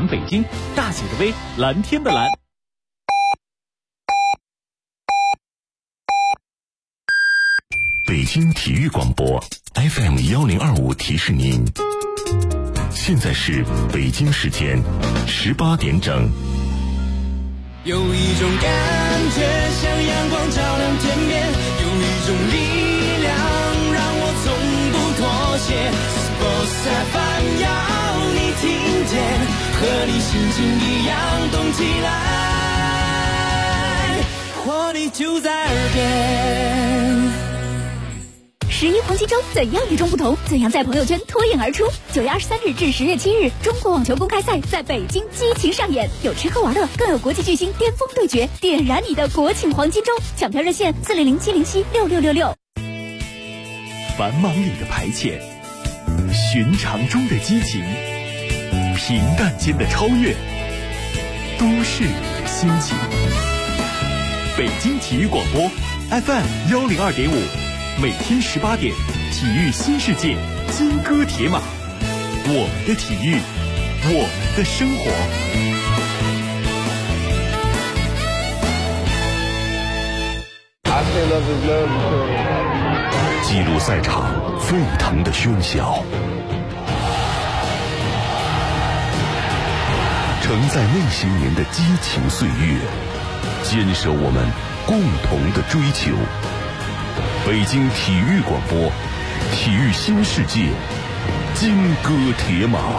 FM 北京，大写的 V， 蓝天的蓝。 北京体育广播 FM1025提示您，现在是北京时间18点整。 有一种感觉像阳光照亮天边，有一种力量让我从不妥协。Sports FM 要你听见，和你心情一样动起来，活力就在耳边。 11黄金周怎样与众不同？怎样在朋友圈脱颖而出？9月23日至10月7日，中国网球公开赛在北京激情上演，有吃喝玩乐，更有国际巨星巅峰对决，点燃你的国庆黄金周！抢票热线400-707-6666。 繁忙里的排遣，寻常中的激情，平淡间的超越，都市里的心情。北京体育广播 FM102.5。每天18点，体育新世界，金戈铁马，我们的体育，我们的生活。 记录赛场沸腾的喧嚣，承载那些年的激情岁月，坚守我们共同的追求。北京体育广播，体育新世界，金戈铁马。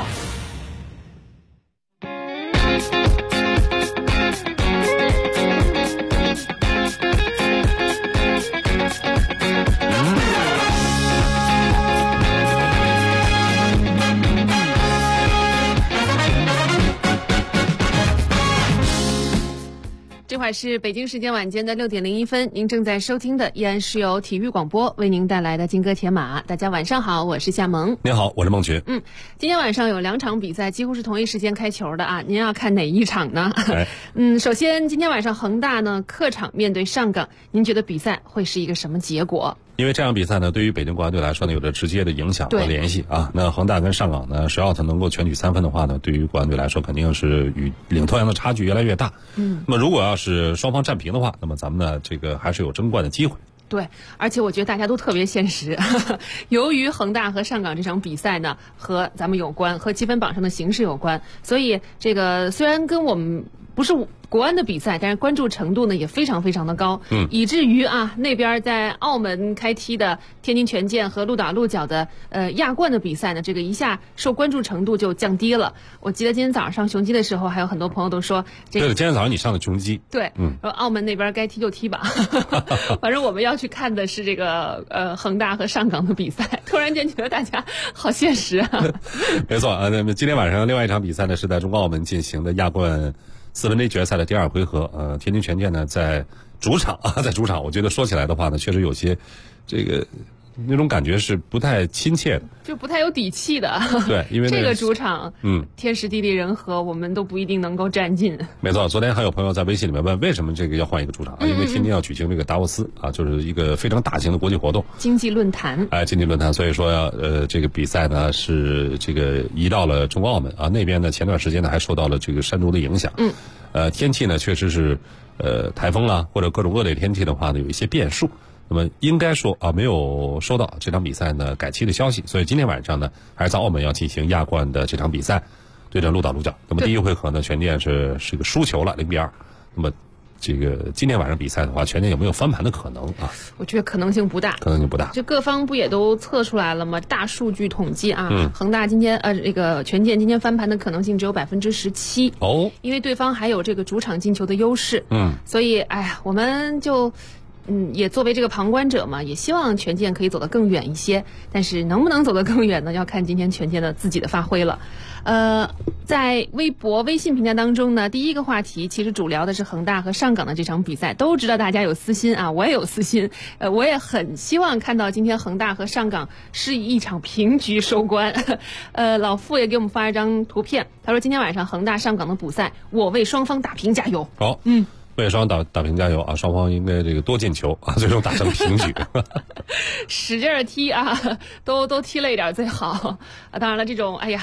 这会儿是北京时间晚间的6点01分，您正在收听的依然是由体育广播为您带来的金戈铁马。大家晚上好，我是夏萌。 您好，我是孟觉。 今天晚上有2场比赛几乎是同一时间开球的啊，您要看哪一场呢？首先今天晚上恒大呢客场面对上港，您觉得比赛会是一个什么结果？ 因为这场比赛呢，对于北京国安队来说呢，有着直接的影响和联系啊。那恒大跟上港呢，谁要他能够全取3分的话呢，对于国安队来说，肯定是与领头羊的差距越来越大。那么如果要是双方战平的话，那么咱们呢，这个还是有争冠的机会。 对，而且我觉得大家都特别现实。由于恒大和上港这场比赛呢，和咱们有关，和积分榜上的形势有关，所以这个虽然跟我们不是国安的比赛，但是关注程度呢也非常非常的高，以至于啊那边在澳门开踢的天津权健和鹿岛鹿角的亚冠的比赛呢，这个一下受关注程度就降低了。我记得今天早上上雄鸡的时候，还有很多朋友都说这个。 对，今天早上你上的雄鸡。 对，说澳门那边该踢就踢吧，反正我们要去看的是这个恒大和上港的比赛。突然间觉得大家好现实啊。 没错啊，那么今天晚上另外一场比赛呢是在中国澳门进行的亚冠4分之一决赛的第2回合，天津权健呢在主场，我觉得说起来的话呢，确实有些这个那种感觉是不太亲切的， 就不太有底气的。 对，因为这个主场，天时地利人和，我们都不一定能够占尽。 没错，昨天还有朋友在微信里面问，为什么这个要换一个主场？因为天津要举行这个达沃斯啊，就是一个非常大型的国际活动， 经济论坛。 经济论坛，所以说这个比赛呢是这个移到了中国澳门啊，那边呢前段时间呢还受到了这个山竹的影响。天气呢确实是台风啊或者各种恶劣天气的话呢有一些变数。那么应该说啊，没有收到这场比赛呢改期的消息，所以今天晚上呢还是在澳门要进行亚冠的这场比赛，对阵鹿岛鹿角。那么第1回合呢，权健是个输球了0-2。那么这个今天晚上比赛的话，权健有没有翻盘的可能啊？ 我觉得可能性不大。这各方不也都测出来了吗？大数据统计啊，恒大今天这个权健今天翻盘的可能性只有17%哦，因为对方还有这个主场进球的优势。所以我们就。也作为这个旁观者嘛，也希望权健可以走得更远一些，但是能不能走得更远呢？要看今天权健的自己的发挥了。在微博、微信平台当中呢，第一个话题其实主聊的是恒大和上港的这场比赛，都知道大家有私心啊，我也有私心，我也很希望看到今天恒大和上港是以一场平局收官。老傅也给我们发一张图片，他说今天晚上恒大上港的补赛，我为双方打平加油。 好，为双方打平加油啊！双方应该这个多进球啊，最终打成平局。 使劲踢啊，都踢了一点最好啊！当然了，这种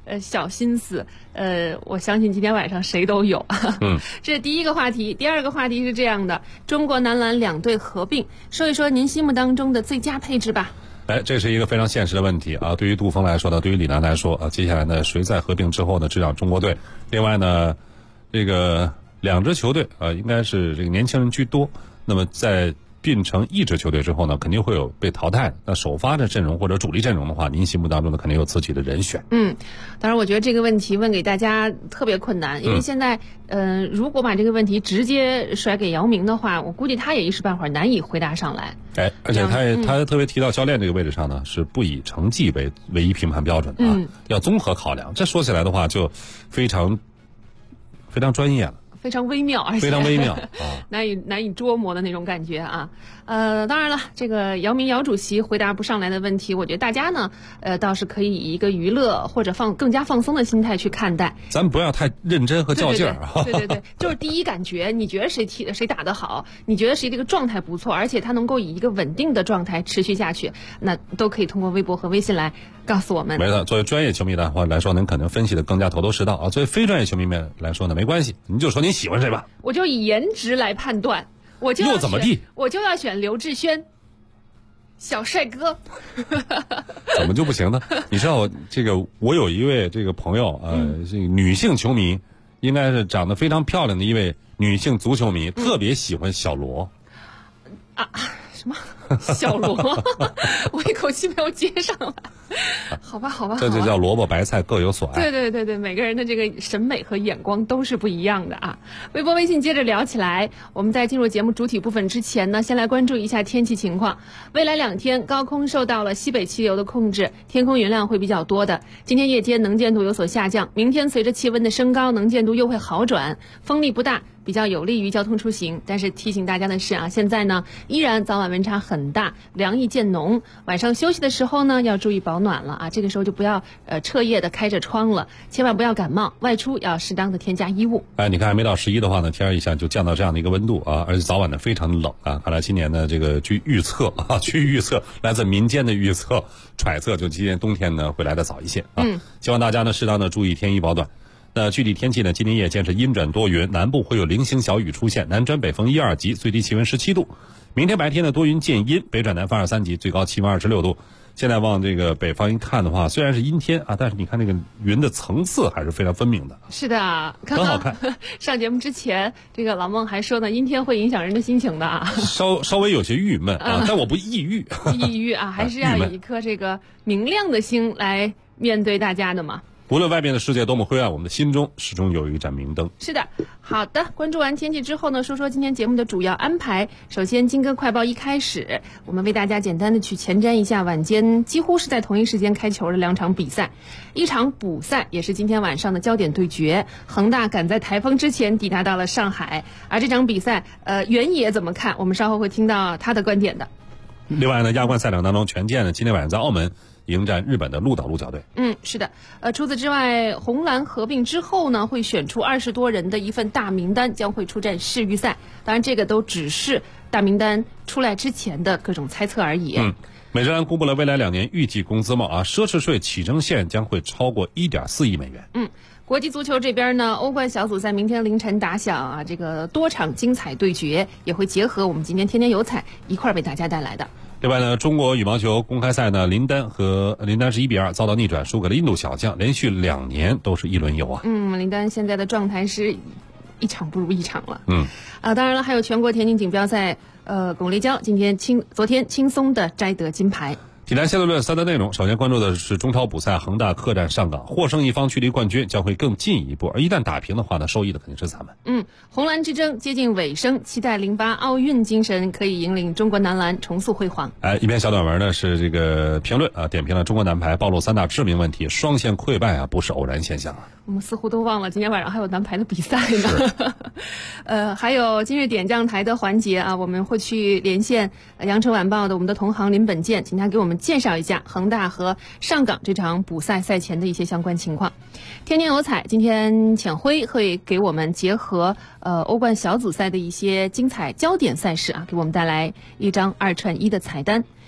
小心思，我相信今天晚上谁都有。这是第一个话题。第二个话题是这样的：中国男篮两队合并，说一说您心目当中的最佳配置吧。 这是一个非常现实的问题啊！对于杜锋来说呢，对于李楠来说啊，接下来呢，谁在合并之后呢执掌中国队？另外呢，这个两支球队啊，应该是这个年轻人居多。那么在并成一支球队之后呢，肯定会有被淘汰的。那首发的阵容或者主力阵容的话，您心目当中呢肯定有自己的人选。 当然，我觉得这个问题问给大家特别困难，因为现在如果把这个问题直接甩给姚明的话，我估计他也一时半会儿难以回答上来。 而且他特别提到教练这个位置上呢，是不以成绩为唯一评判标准的啊，要综合考量。这说起来的话，就非常专业了。 非常微妙，而且非常微妙难以捉摸的那种感觉啊。当然了，这个姚明姚主席回答不上来的问题，我觉得大家呢，倒是可以以一个娱乐或者更加放松的心态去看待。 咱们不要太认真和较劲儿啊。 对，就是第一感觉，你觉得谁打得好，你觉得谁这个状态不错，而且他能够以一个稳定的状态持续下去，那都可以通过微博和微信来告诉我们。 没错，作为专业球迷的话来说，您可能分析的更加头头是道啊。作为非专业球迷们来说呢，没关系，您就说您喜欢谁吧。 我就以颜值来判断，又怎么地？ 我就要选刘志轩，小帅哥。 怎么就不行呢？你知道我有一位这个朋友这个女性球迷，应该是长得非常漂亮的一位女性足球迷，特别喜欢小罗。 什么小罗？我一口气没有接上来。好吧。 这就叫萝卜白菜各有所爱。 对，每个人的这个审美和眼光都是不一样的啊。微博微信接着聊起来。我们在进入节目主体部分之前呢，先来关注一下天气情况。未来2天高空受到了西北气流的控制，天空云量会比较多的。今天夜间能见度有所下降，明天随着气温的升高，能见度又会好转，风力不大，比较有利于交通出行。但是提醒大家的是啊，现在呢依然早晚温差很大，凉意渐浓，晚上休息的时候呢要注意保暖了啊，这个时候就不要彻夜的开着窗了，千万不要感冒，外出要适当的添加衣物。 你看还没到11的话呢，天一下就降到这样的一个温度啊，而且早晚呢非常冷啊。看来今年呢这个据预测来自民间的预测揣测，就今年冬天呢会来得早一些啊。希望大家呢适当的注意添衣保暖。那具体天气呢，今天夜间是阴转多云，南部会有零星小雨出现，南转北风1、2级，最低气温17度。明天白天呢多云见阴，北转南风2、3级，最高气温26度。现在往这个北方一看的话，虽然是阴天啊，但是你看那个云的层次还是非常分明的。 是的， 很好看。 上节目之前，这个老孟还说呢，阴天会影响人的心情的啊， 稍微有些郁闷啊，但我不抑郁。 抑郁啊，还是要以一颗这个明亮的心来面对大家的嘛。 无论外面的世界多么灰暗，我们的心中始终有一盏明灯。 是的，好的。关注完天气之后呢，说说今天节目的主要安排。首先，金歌快报一开始，我们为大家简单的去前瞻一下晚间几乎是在同一时间开球的2场比赛。一场补赛也是今天晚上的焦点对决，恒大赶在台风之前抵达到了上海。而这场比赛，原野怎么看？我们稍后会听到他的观点的。 另外呢，亚冠赛场当中，权健呢今天晚上在澳门迎战日本的鹿岛鹿角队。 是的。除此之外，红蓝合并之后呢，会选出20多人的一份大名单，将会出战世预赛。当然，这个都只是大名单出来之前的各种猜测而已。 美职篮公布了未来2年预计工资帽啊，奢侈税起征线将会超过1.4亿美元。 国际足球这边呢，欧冠小组赛明天凌晨打响啊，这个多场精彩对决也会结合我们今天天天有彩一块为大家带来的。 另外呢，中国羽毛球公开赛呢，林丹是1比2遭到逆转，输给了印度小将，连续2年都是一轮游啊。 林丹现在的状态是一场不如一场了。当然了，还有全国田径锦标赛，巩立姣昨天轻松的摘得金牌。 体坛相对论3的内容，首先关注的是中超补赛，恒大客战上港，获胜一方距离冠军将会更进一步，而一旦打平的话呢，受益的肯定是咱们。 红蓝之争接近尾声，期待08奥运精神可以引领中国男篮重塑辉煌。 一篇小短文呢是这个评论啊，点评了中国男排暴露3大致命问题，双线溃败啊不是偶然现象啊。 我们似乎都忘了今天晚上还有男排的比赛呢。还有今日点将台的环节啊，我们会去连线羊城晚报的我们的同行林本健，请他给我们介绍一下恒大和上港这场补赛赛前的一些相关情况。天天有彩，今天浅辉会给我们结合欧冠小组赛的一些精彩焦点赛事啊，给我们带来一张2串1的彩单。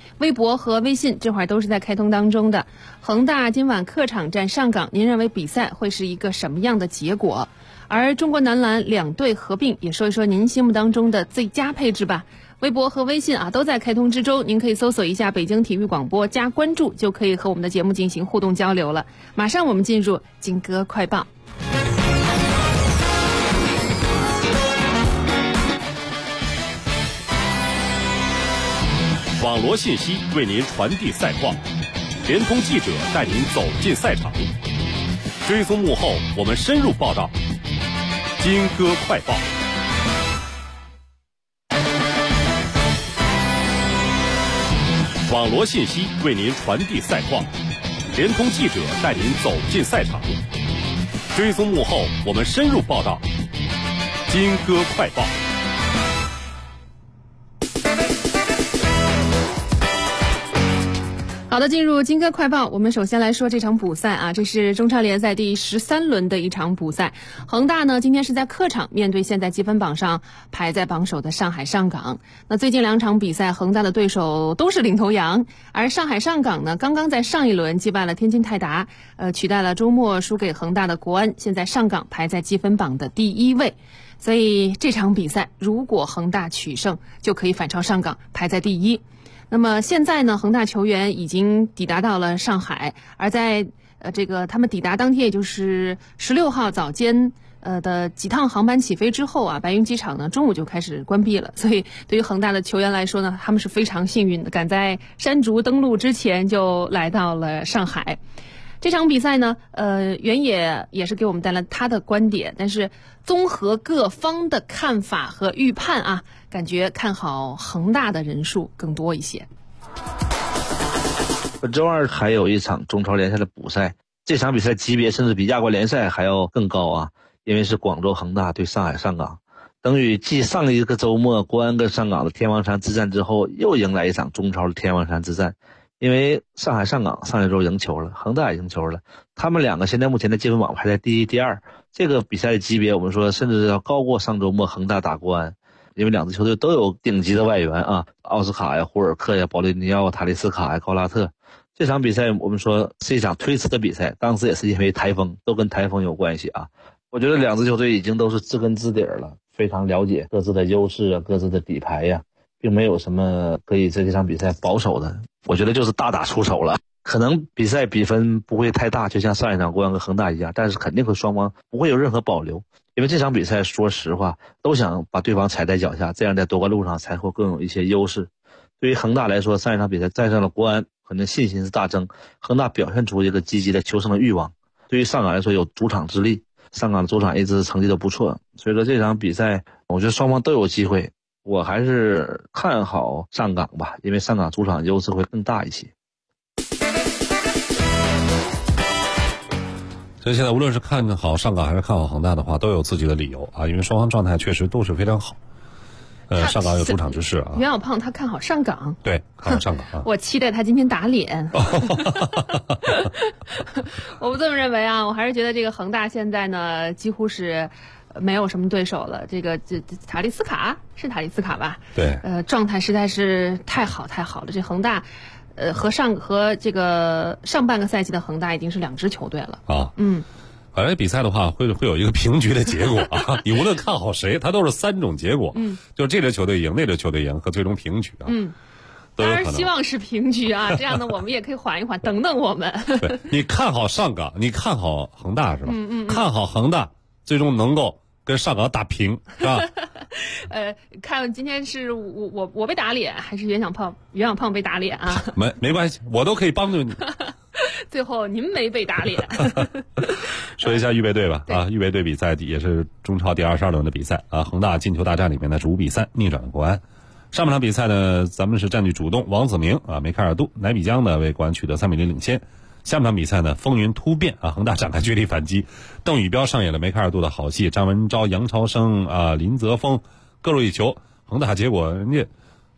微博和微信这会儿都是在开通当中的。恒大今晚客场战上港，您认为比赛会是一个什么样的结果？而中国男篮两队合并，也说一说您心目当中的最佳配置吧。微博和微信都在开通之中，您可以搜索一下北京体育广播加关注，就可以和我们的节目进行互动交流了。马上我们进入金歌快报。 网罗信息为您传递赛况，联通记者带您走进赛场，追踪幕后我们深入报道。金歌快报。网罗信息为您传递赛况，联通记者带您走进赛场，追踪幕后我们深入报道。金歌快报。 好的，进入金歌快报，我们首先来说这场补赛这是中超联赛第13轮的一场补赛。恒大呢，今天是在客场面对现在积分榜上排在榜首的上海上港。那最近2场比赛，恒大的对手都是领头羊，而上海上港呢，刚刚在上一轮击败了天津泰达，取代了周末输给恒大的国安，现在上港排在积分榜的第1位。所以这场比赛，如果恒大取胜，就可以反超上港，排在第1。那么现在呢，恒大球员已经抵达到了上海，而在他们抵达当天，也就是16号早间的几趟航班起飞之后白云机场呢中午就开始关闭了。所以对于恒大的球员来说呢，他们是非常幸运的，赶在山竹登陆之前就来到了上海。这场比赛呢，原野也是给我们带来他的观点，但是综合各方的看法和预判感觉看好恒大的人数更多一些。 本周二还有一场中超联赛的补赛，这场比赛级别甚至比亚冠联赛还要更高因为是广州恒大对上海上港，等于继上一个周末国安跟上港的天王山之战之后，又迎来一场中超的天王山之战。因为上海上港上一周赢球了，恒大也赢球了，他们两个现在目前的积分榜排在第1、第2，这个比赛的级别我们说甚至要高过上周末恒大打国安，因为两支球队都有顶级的外援奥斯卡呀、胡尔克呀、保利尼奥、塔利斯卡呀、高拉特。这场比赛我们说是一场推迟的比赛，当时也是因为台风，都跟台风有关系我觉得两支球队已经都是知根知底了，非常了解各自的优势各自的底牌并没有什么可以在这场比赛保守的，我觉得就是大打出手了。可能比赛比分不会太大，就像上一场国安跟恒大一样，但是肯定会双方不会有任何保留，因为这场比赛说实话都想把对方踩在脚下，这样在夺冠路上才会更有一些优势。对于恒大来说，上一场比赛战胜了国安，可能信心是大增，恒大表现出一个积极的求胜的欲望。对于上港来说，有主场之力，上港的主场一直成绩都不错，所以说这场比赛我觉得双方都有机会，我还是看好上港吧，因为上港主场优势会更大一些。 所以现在无论是看好上港还是看好恒大的话，都有自己的理由因为双方状态确实都是非常好。上港有主场之势袁小胖他看好上港， 对，看好上港我期待他今天打脸。我不这么认为我还是觉得这个恒大现在呢几乎是没有什么对手了。这塔利斯卡是塔利斯卡吧？ 对， 状态实在是太好了。这恒大和这个上半个赛季的恒大已经是2支球队了本来比赛的话会有一个平局的结果你无论看好谁，它都是3种结果就是这支球队赢，那支球队赢和最终平局当然希望是平局这样的我们也可以缓一缓，等等我们。 对，你看好上港，你看好恒大是吧？看好恒大最终能够跟上港打平是吧？ 看今天是我被打脸，还是袁小胖被打脸没关系，我都可以帮助你。 最后您没被打脸。 说一下预备队吧预备队比赛也是中超第22轮的比赛恒大进球大战里面呢是5比3逆转了国安。上半场比赛呢，咱们是占据主动，王子明梅开二度，乃比江呢为国安取得3比0领先。下半场比赛呢，风云突变恒大展开绝地反击，邓宇标上演了梅开二度的好戏，张文钊、杨超生林泽峰各入一球，恒大结果人家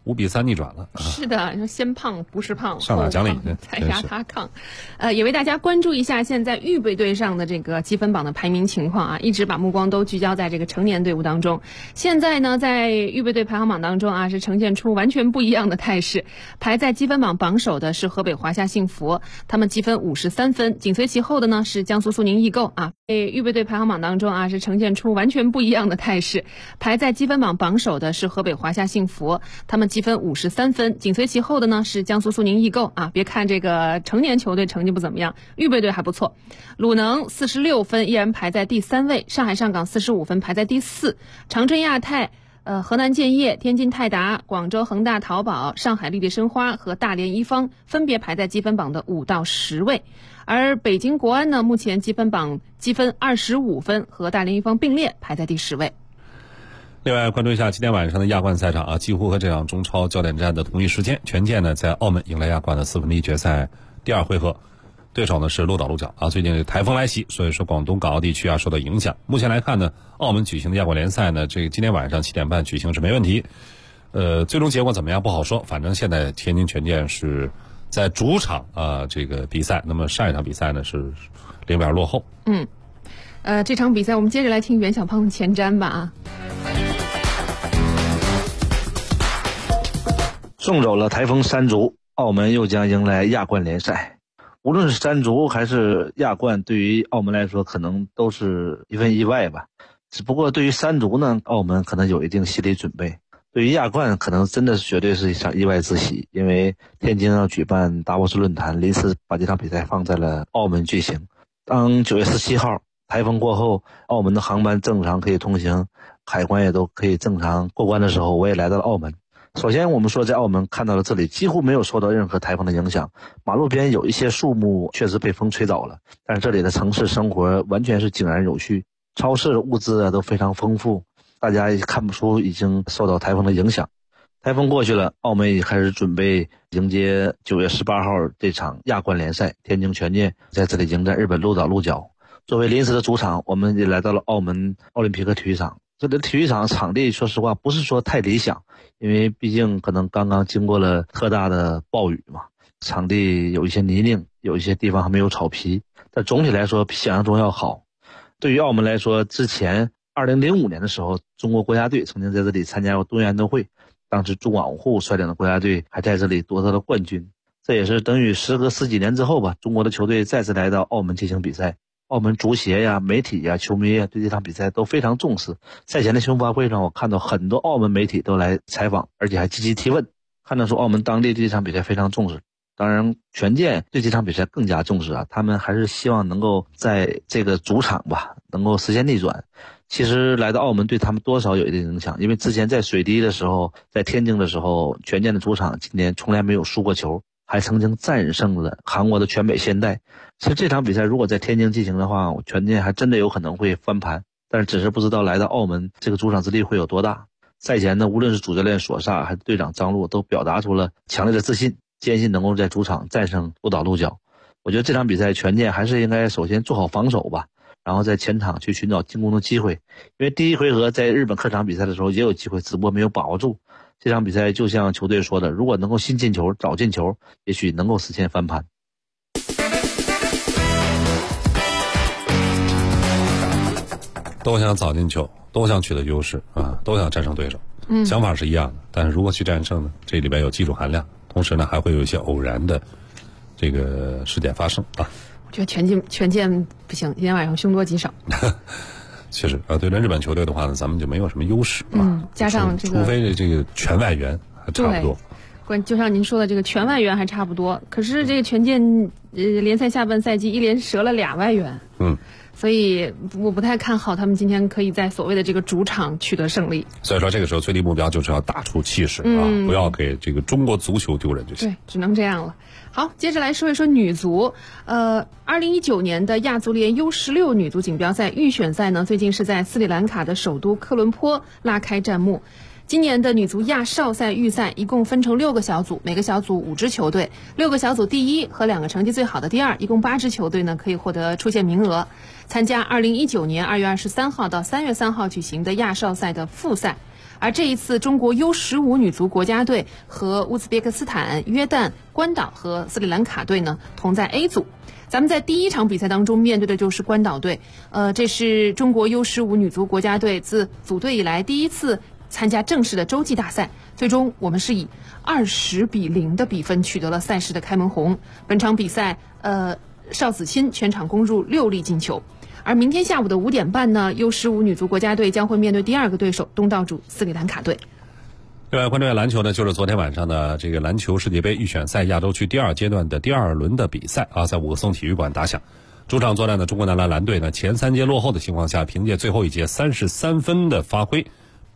5-3逆转了。 是的，先胖不是胖， 上哪讲理再压他炕。也为大家关注一下现在预备队上的这个积分榜的排名情况啊，一直把目光都聚焦在这个成年队伍当中。现在呢，在预备队排行榜当中啊，是呈现出完全不一样的态势。排在积分榜榜首的是河北华夏幸福，他们积分53分，紧随其后的呢是江苏苏宁易购啊。预备队排行榜当中啊，是呈现出完全不一样的态势。排在积分榜榜首的是河北华夏幸福，他们积分53分，紧随其后的呢是江苏苏宁易购啊。别看这个成年球队成绩不怎么样，预备队还不错。鲁能46分，依然排在第3位，上海上港45分，排在第4，长春亚泰、河南建业、天津泰达、广州恒大淘宝、上海绿地申花和大连一方分别排在积分榜的5到10位，而北京国安呢，目前积分榜积分25分，和大连一方并列排在第10位。 另外关注一下今天晚上的亚冠赛场啊，几乎和这场中超焦点战的同一时间，权健呢在澳门迎来亚冠的4分之一决赛第2回合，对手呢是鹿岛鹿角啊。最近台风来袭，所以说广东港澳地区啊受到影响。目前来看呢，澳门举行的亚冠联赛呢，这个今天晚上7点半举行是没问题。最终结果怎么样不好说，反正现在天津权健是在主场这个比赛，那么上一场比赛呢是0比2落后。 这场比赛我们接着来听袁小胖的前瞻吧啊。 送走了台风山竹，澳门又将迎来亚冠联赛。无论是山竹还是亚冠，对于澳门来说可能都是一份意外吧。只不过对于山竹呢，澳门可能有一定心理准备。对于亚冠，可能真的是绝对是一场意外之喜，因为天津要举办达沃斯论坛，临时把这场比赛放在了澳门举行。当9月17号台风过后，澳门的航班正常可以通行，海关也都可以正常过关的时候，我也来到了澳门。首先我们说在澳门看到了这里几乎没有受到任何台风的影响，马路边有一些树木确实被风吹倒了，但是这里的城市生活完全是井然有序，超市物资都非常丰富，大家也看不出已经受到台风的影响。台风过去了，澳门也开始准备迎接9月18号这场亚冠联赛，天津权健在这里迎战日本鹿岛鹿角。作为临时的主场，我们也来到了澳门奥林匹克体育场。这里体育场场地说实话不是说太理想，因为毕竟可能刚刚经过了特大的暴雨嘛，场地有一些泥泞，有一些地方还没有草皮，但总体来说比想象中要好。对于澳门来说，之前2005年的时候，中国国家队曾经在这里参加过冬运会，当时朱广沪率领的国家队还在这里夺得了冠军。这也是等于时隔10几年之后吧，中国的球队再次来到澳门进行比赛。澳门足协呀、媒体呀、球迷呀对这场比赛都非常重视。赛前的新闻发布会上，我看到很多澳门媒体都来采访，而且还积极提问，看到说澳门当地对这场比赛非常重视。当然权健对这场比赛更加重视啊，他们还是希望能够在这个主场吧能够实现逆转。其实来到澳门对他们多少有一定影响，因为之前在水滴的时候，在天津的时候，权健的主场今年从来没有输过球，还曾经战胜了韩国的全北现代。其实这场比赛如果在天津进行的话，权健还真的有可能会翻盘，但是只是不知道来到澳门这个主场之力会有多大。赛前呢，无论是主教练索萨还是队长张路都表达出了强烈的自信，坚信能够在主场战胜鹿岛鹿角。我觉得这场比赛权健还是应该首先做好防守吧，然后在前场去寻找进攻的机会。因为第一回合在日本客场比赛的时候也有机会，只不过没有把握住。这场比赛就像球队说的，如果能够先进球早进球，也许能够实现翻盘。 都想早进球，都想取得优势啊，都想战胜对手，想法是一样的，但是如何去战胜呢？这里边有技术含量，同时呢还会有一些偶然的这个事件发生啊。 我觉得权健不行，今天晚上凶多吉少。 确实对阵日本球队的话呢，咱们就没有什么优势啊。 加上这个， 除非这个全外援还差不多。 就像您说的，这个全外援还差不多，可是这个权健联赛下半赛季一连折了2外援。所以我不太看好他们今天可以在所谓的这个主场取得胜利。所以说这个时候最低目标就是要打出气势不要给这个中国足球丢人就行。 对，只能这样了。好，接着来说一说女足。2019年的亚足联 U16 女足锦标赛预选赛呢，最近是在斯里兰卡的首都科伦坡拉开战幕。今年的女足亚少赛预赛一共分成6个小组，每个小组5支球队，6个小组第1和2个成绩最好的第2，一共8支球队呢可以获得出线名额，参加2019年2月23号到3月3号举行的亚少赛的复赛。 而这一次中国 U15女足国家队和乌兹别克斯坦、约旦、关岛和斯里兰卡队呢同在 A 组。咱们在第一场比赛当中面对的就是关岛队，这是中国 U15女足国家队自组队以来第一次参加正式的洲际大赛，最终我们是以20-0的比分取得了赛事的开门红。本场比赛，邵子钦全场攻入6粒进球。而明天下午的5点半呢 ，U15女足国家队将会面对第2个对手东道主斯里兰卡队。 另外，关注篮球呢，就是昨天晚上的这个篮球世界杯预选赛亚洲区第2阶段的第2轮的比赛啊，在伍克松体育馆打响。主场作战的中国男篮篮队呢，前3节落后的情况下，凭借最后一节33分的发挥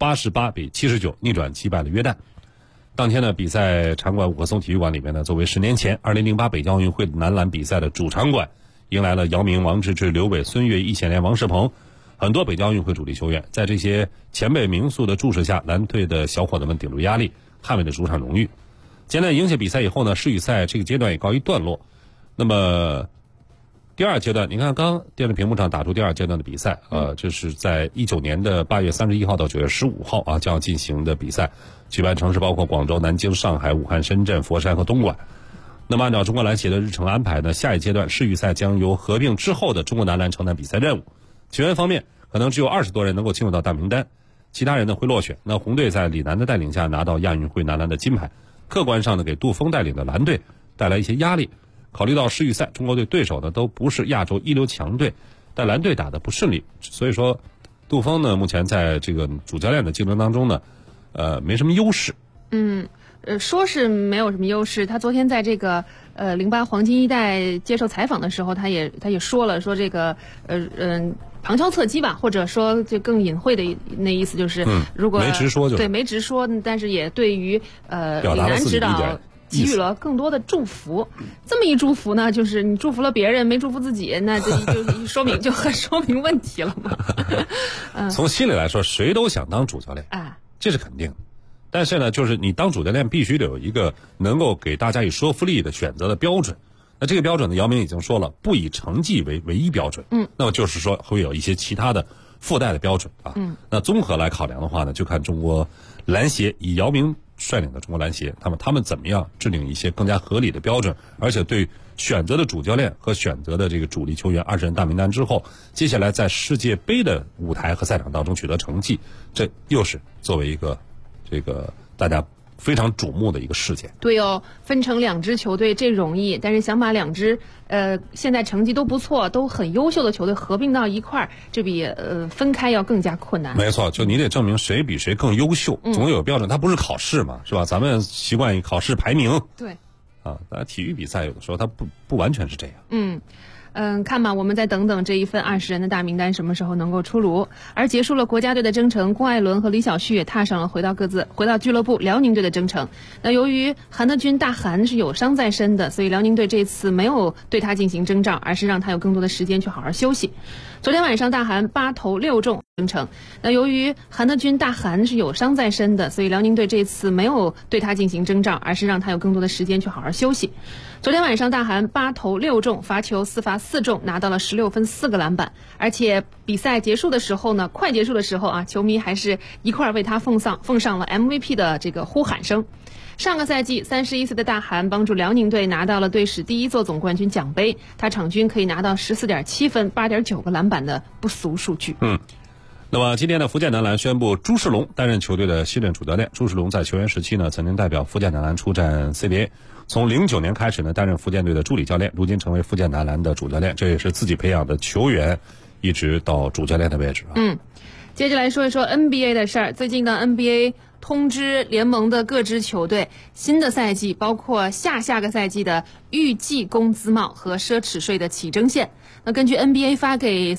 ，88-79逆转击败了约旦。当天呢，比赛场馆伍克松体育馆里面呢，作为10年前2008北京奥运会男篮比赛的主场馆，迎来了姚明、王治郅、刘伟、孙悦、易建联、王仕鹏很多北京奥运会主力球员。在这些前辈名宿的注视下，蓝队的小伙子们顶住压力，捍卫着主场荣誉。简单赢下比赛以后呢，世预赛这个阶段也告一段落。那么第2阶段，你看刚电视屏幕上打出第2阶段的比赛，这是在19年的8月31号到9月15号啊将要进行的比赛，举办城市包括广州、南京、上海、武汉、深圳、佛山和东莞。那么按照中国篮协的日程安排呢，下一阶段世预赛将由合并之后的中国男篮承担比赛任务。球员方面可能只有20多人能够进入到大名单，其他人呢会落选。那红队在李楠的带领下拿到亚运会男篮的金牌，客观上呢给杜锋带领的蓝队带来一些压力。考虑到世预赛中国队对手呢都不是亚洲一流强队，但蓝队打得不顺利，所以说杜锋呢目前在这个主教练的竞争当中呢没什么优势。 说是没有什么优势。他昨天在这个08黄金一代接受采访的时候，他也说了，说这个旁敲侧击吧，或者说就更隐晦的那意思就是，如果没直说对没直说，但是也对于李楠指导给予了更多的祝福。这么一祝福呢，就是你祝福了别人，没祝福自己，那这就说明就很说明问题了嘛。 从心里来说，谁都想当主教练，这是肯定的。但是呢，就是你当主教练必须得有一个能够给大家以说服力的选择的标准。那这个标准呢，姚明已经说了，不以成绩为唯一标准。那么就是说会有一些其他的附带的标准啊。那综合来考量的话呢，就看中国篮协以姚明率领的中国篮协，他们怎么样制定一些更加合理的标准，而且对选择的主教练和选择的这个主力球员20人大名单之后，接下来在世界杯的舞台和赛场当中取得成绩，这又是作为一个这个大家非常瞩目的一个事件。 对哦，分成2支球队这容易，但是想把2支现在成绩都不错、都很优秀的球队合并到一块儿，这比分开要更加困难。 没错，就你得证明谁比谁更优秀，总有标准。它不是考试嘛，是吧？咱们习惯于考试排名。 对。 啊，当然体育比赛有的时候它不完全是这样。 看吧，我们再等等这一份20人的大名单什么时候能够出炉。而结束了国家队的征程，郭艾伦和李晓旭也踏上了回到俱乐部辽宁队的征程。那由于韩德君大韩是有伤在身的，所以辽宁队这次没有对他进行征召，而是让他有更多的时间去好好休息。昨天晚上大韩8投6中征程。那由于韩德君大韩是有伤在身的，所以辽宁队这次没有对他进行征召，而是让他有更多的时间去好好休息。昨天晚上大韩8投6中，罚球4罚4中，拿到了16分4个篮板。而且比赛结束的时候呢，快结束的时候啊，球迷还是一块为他奉上了 MVP 的这个呼喊声。上个赛季31岁的大韩帮助辽宁队拿到了队史第1座总冠军奖杯，他场均可以拿到14.7分、8.9个篮板的不俗数据。 那么今天的福建男篮宣布朱世龙担任球队的新任主教练。朱世龙在球员时期呢，曾经代表福建男篮出战 CBA， 从09年开始呢，担任福建队的助理教练，如今成为福建男篮的主教练，这也是自己培养的球员一直到主教练的位置。 接着来说一说 NBA 的事儿。最近呢 NBA 通知联盟的各支球队，新的赛季包括下个赛季的预计工资帽和奢侈税的起征线。那根据 NBA 发给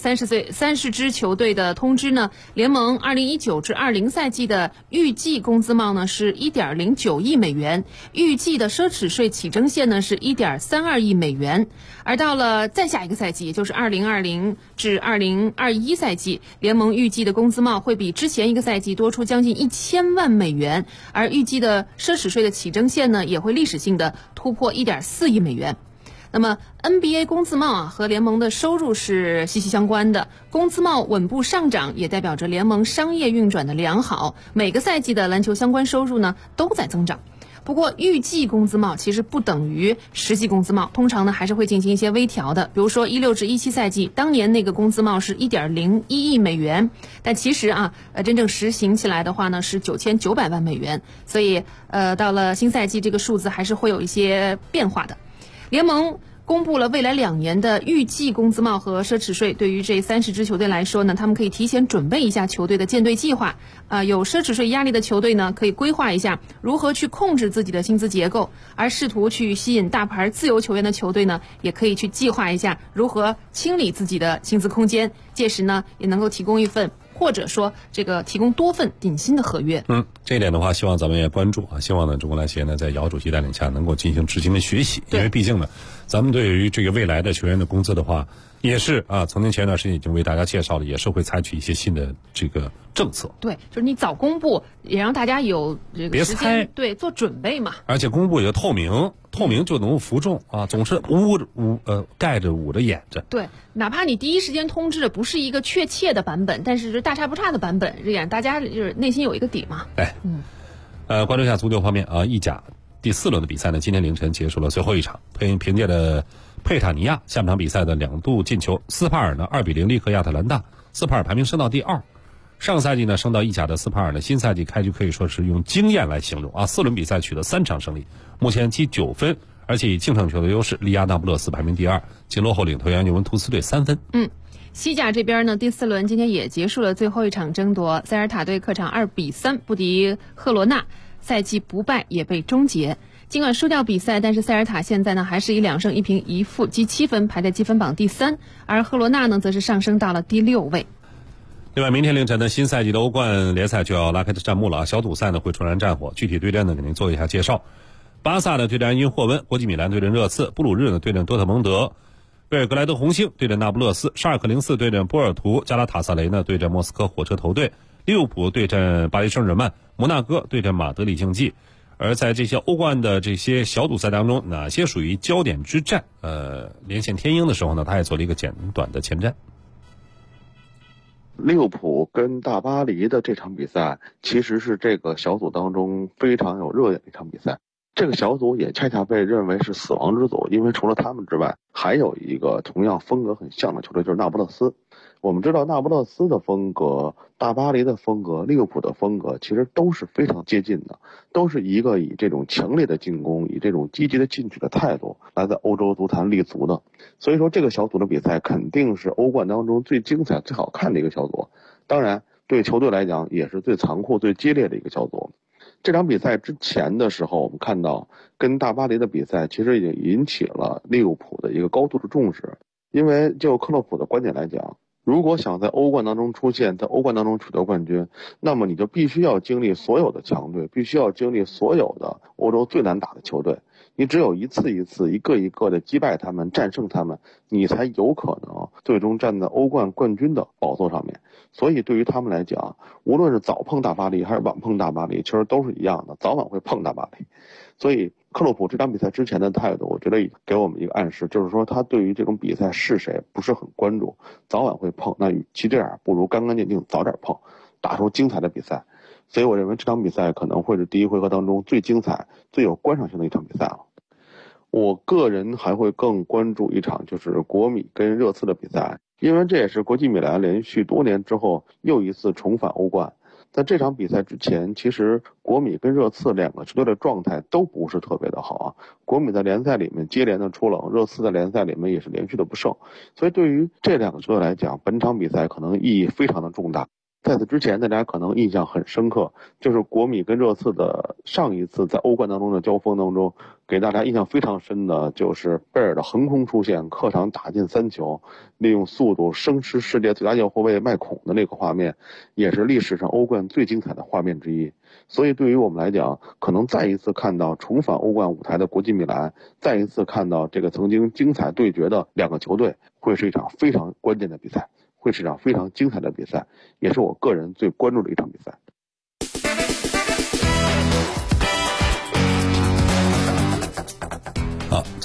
30支球队的通知呢，联盟2019至20赛季的预计工资帽呢是 1.09 亿美元，预计的奢侈税起征线呢是 1.32 亿美元。而到了再下一个赛季，也就是2020至2021赛季，联盟预计的工资帽会比之前一个赛季多出将近1000万美元，而预计的奢侈税的起征线呢也会历史性的突破 1.4 亿美元。 那么 NBA 工资帽和联盟的收入是息息相关的，工资帽稳步上涨也代表着联盟商业运转的良好，每个赛季的篮球相关收入呢都在增长。不过预计工资帽其实不等于实际工资帽，通常呢还是会进行一些微调的。比如说16至17赛季，当年那个工资帽是1.01亿美元，但其实真正实行起来的话呢是9900万美元，所以到了新赛季这个数字还是会有一些变化的。联盟公布了未来2年的预计工资帽和奢侈税，对于这30支球队来说呢，他们可以提前准备一下球队的建队计划。有奢侈税压力的球队呢，可以规划一下如何去控制自己的薪资结构；而试图去吸引大牌自由球员的球队呢，也可以去计划一下如何清理自己的薪资空间，届时呢，也能够提供一份或者说这个提供多份顶薪的合约。 这一点的话，希望咱们也关注希望呢，中国篮协呢在姚主席带领下能够进行执行的学习，因为毕竟呢，咱们对于这个未来的球员的工资的话，也是曾经前一段时间已经为大家介绍了，也是会采取一些新的这个政策。 对，就是你早公布，也让大家有这个时间对做准备嘛。 而且公布也透明就能够服众总是盖着捂着掩着。 对，哪怕你第一时间通知的不是一个确切的版本，但是大差不差的版本，这样大家就是内心有一个底嘛。 关注一下足球方面意甲第4轮的比赛呢，今天凌晨结束了最后一场，凭借着佩塔尼亚下半场比赛的2度进球，斯帕尔呢2-0力克亚特兰大，斯帕尔排名升到第2。上赛季呢升到意甲的斯帕尔呢，新赛季开局可以说是用经验来形容4轮比赛取得3场胜利，目前积9分，而且以净胜球的优势，力压那不勒斯排名第2，仅落后领头羊尤文图斯队3分。 西甲这边呢，第4轮今天也结束了最后一场争夺，塞尔塔队客场2-3不敌赫罗纳，赛季不败也被终结。尽管输掉比赛，但是塞尔塔现在呢还是以2胜1平1负积7分排在积分榜第3，而赫罗纳呢则是上升到了第6位。 另外，明天凌晨的新赛季的欧冠联赛就要拉开的战幕了小组赛呢会重燃战火，具体对阵呢给您做一下介绍。巴萨呢对阵因霍温，国际米兰对阵热刺，布鲁日呢对阵多特蒙德，贝尔格莱德红星对阵那不勒斯，沙尔克04对阵波尔图，加拉塔萨雷呢对阵莫斯科火车头队，利物浦对阵巴黎圣日耳曼，摩纳哥对阵马德里竞技。而在这些欧冠的这些小组赛当中，哪些属于焦点之战？连线天鹰的时候呢，他也做了一个简短的前瞻。 利物浦跟大巴黎的这场比赛，其实是这个小组当中非常有热点的一场比赛。这个小组也恰恰被认为是死亡之组，因为除了他们之外，还有一个同样风格很像的球队，就是那不勒斯。我们知道那不勒斯的风格、大巴黎的风格、利物浦的风格其实都是非常接近的，都是一个以这种强烈的进攻、以这种积极的进取的态度来在欧洲足坛立足的。所以说这个小组的比赛肯定是欧冠当中最精彩、最好看的一个小组，当然对球队来讲也是最残酷、最激烈的一个小组。这场比赛之前的时候，我们看到跟大巴黎的比赛其实已经引起了利物浦的一个高度的重视，因为就克洛普的观点来讲，如果想在欧冠当中出现，在欧冠当中取得冠军，那么你就必须要经历所有的强队，必须要经历所有的欧洲最难打的球队，你只有一次一次、一个一个的击败他们、战胜他们，你才有可能最终站在欧冠冠军的宝座上面。所以对于他们来讲，无论是早碰大巴黎还是晚碰大巴黎，其实都是一样的，早晚会碰大巴黎。所以克洛普这场比赛之前的态度，我觉得给我们一个暗示，就是说他对于这种比赛是谁不是很关注，早晚会碰，那与其这样，不如干干净净早点碰，打出精彩的比赛。所以我认为这场比赛可能会是第一回合当中最精彩、最有观赏性的一场比赛了。我个人还会更关注一场就是国米跟热刺的比赛，因为这也是国际米兰连续多年之后又一次重返欧冠。在这场比赛之前，其实国米跟热刺两个球队的状态都不是特别的好国米在联赛里面接连的出冷，热刺在联赛里面也是连续的不胜，所以对于这两个球队来讲，本场比赛可能意义非常的重大。在此之前，大家可能印象很深刻，就是国米跟热刺的上一次在欧冠当中的交锋当中，给大家印象非常深的就是贝尔的横空出现，客场打进3球，利用速度生吃世界最佳右后卫麦孔的那个画面，也是历史上欧冠最精彩的画面之一。所以对于我们来讲，可能再一次看到重返欧冠舞台的国际米兰，再一次看到这个曾经精彩对决的两个球队，会是一场非常关键的比赛，会是一场非常精彩的比赛，也是我个人最关注的一场比赛。 好，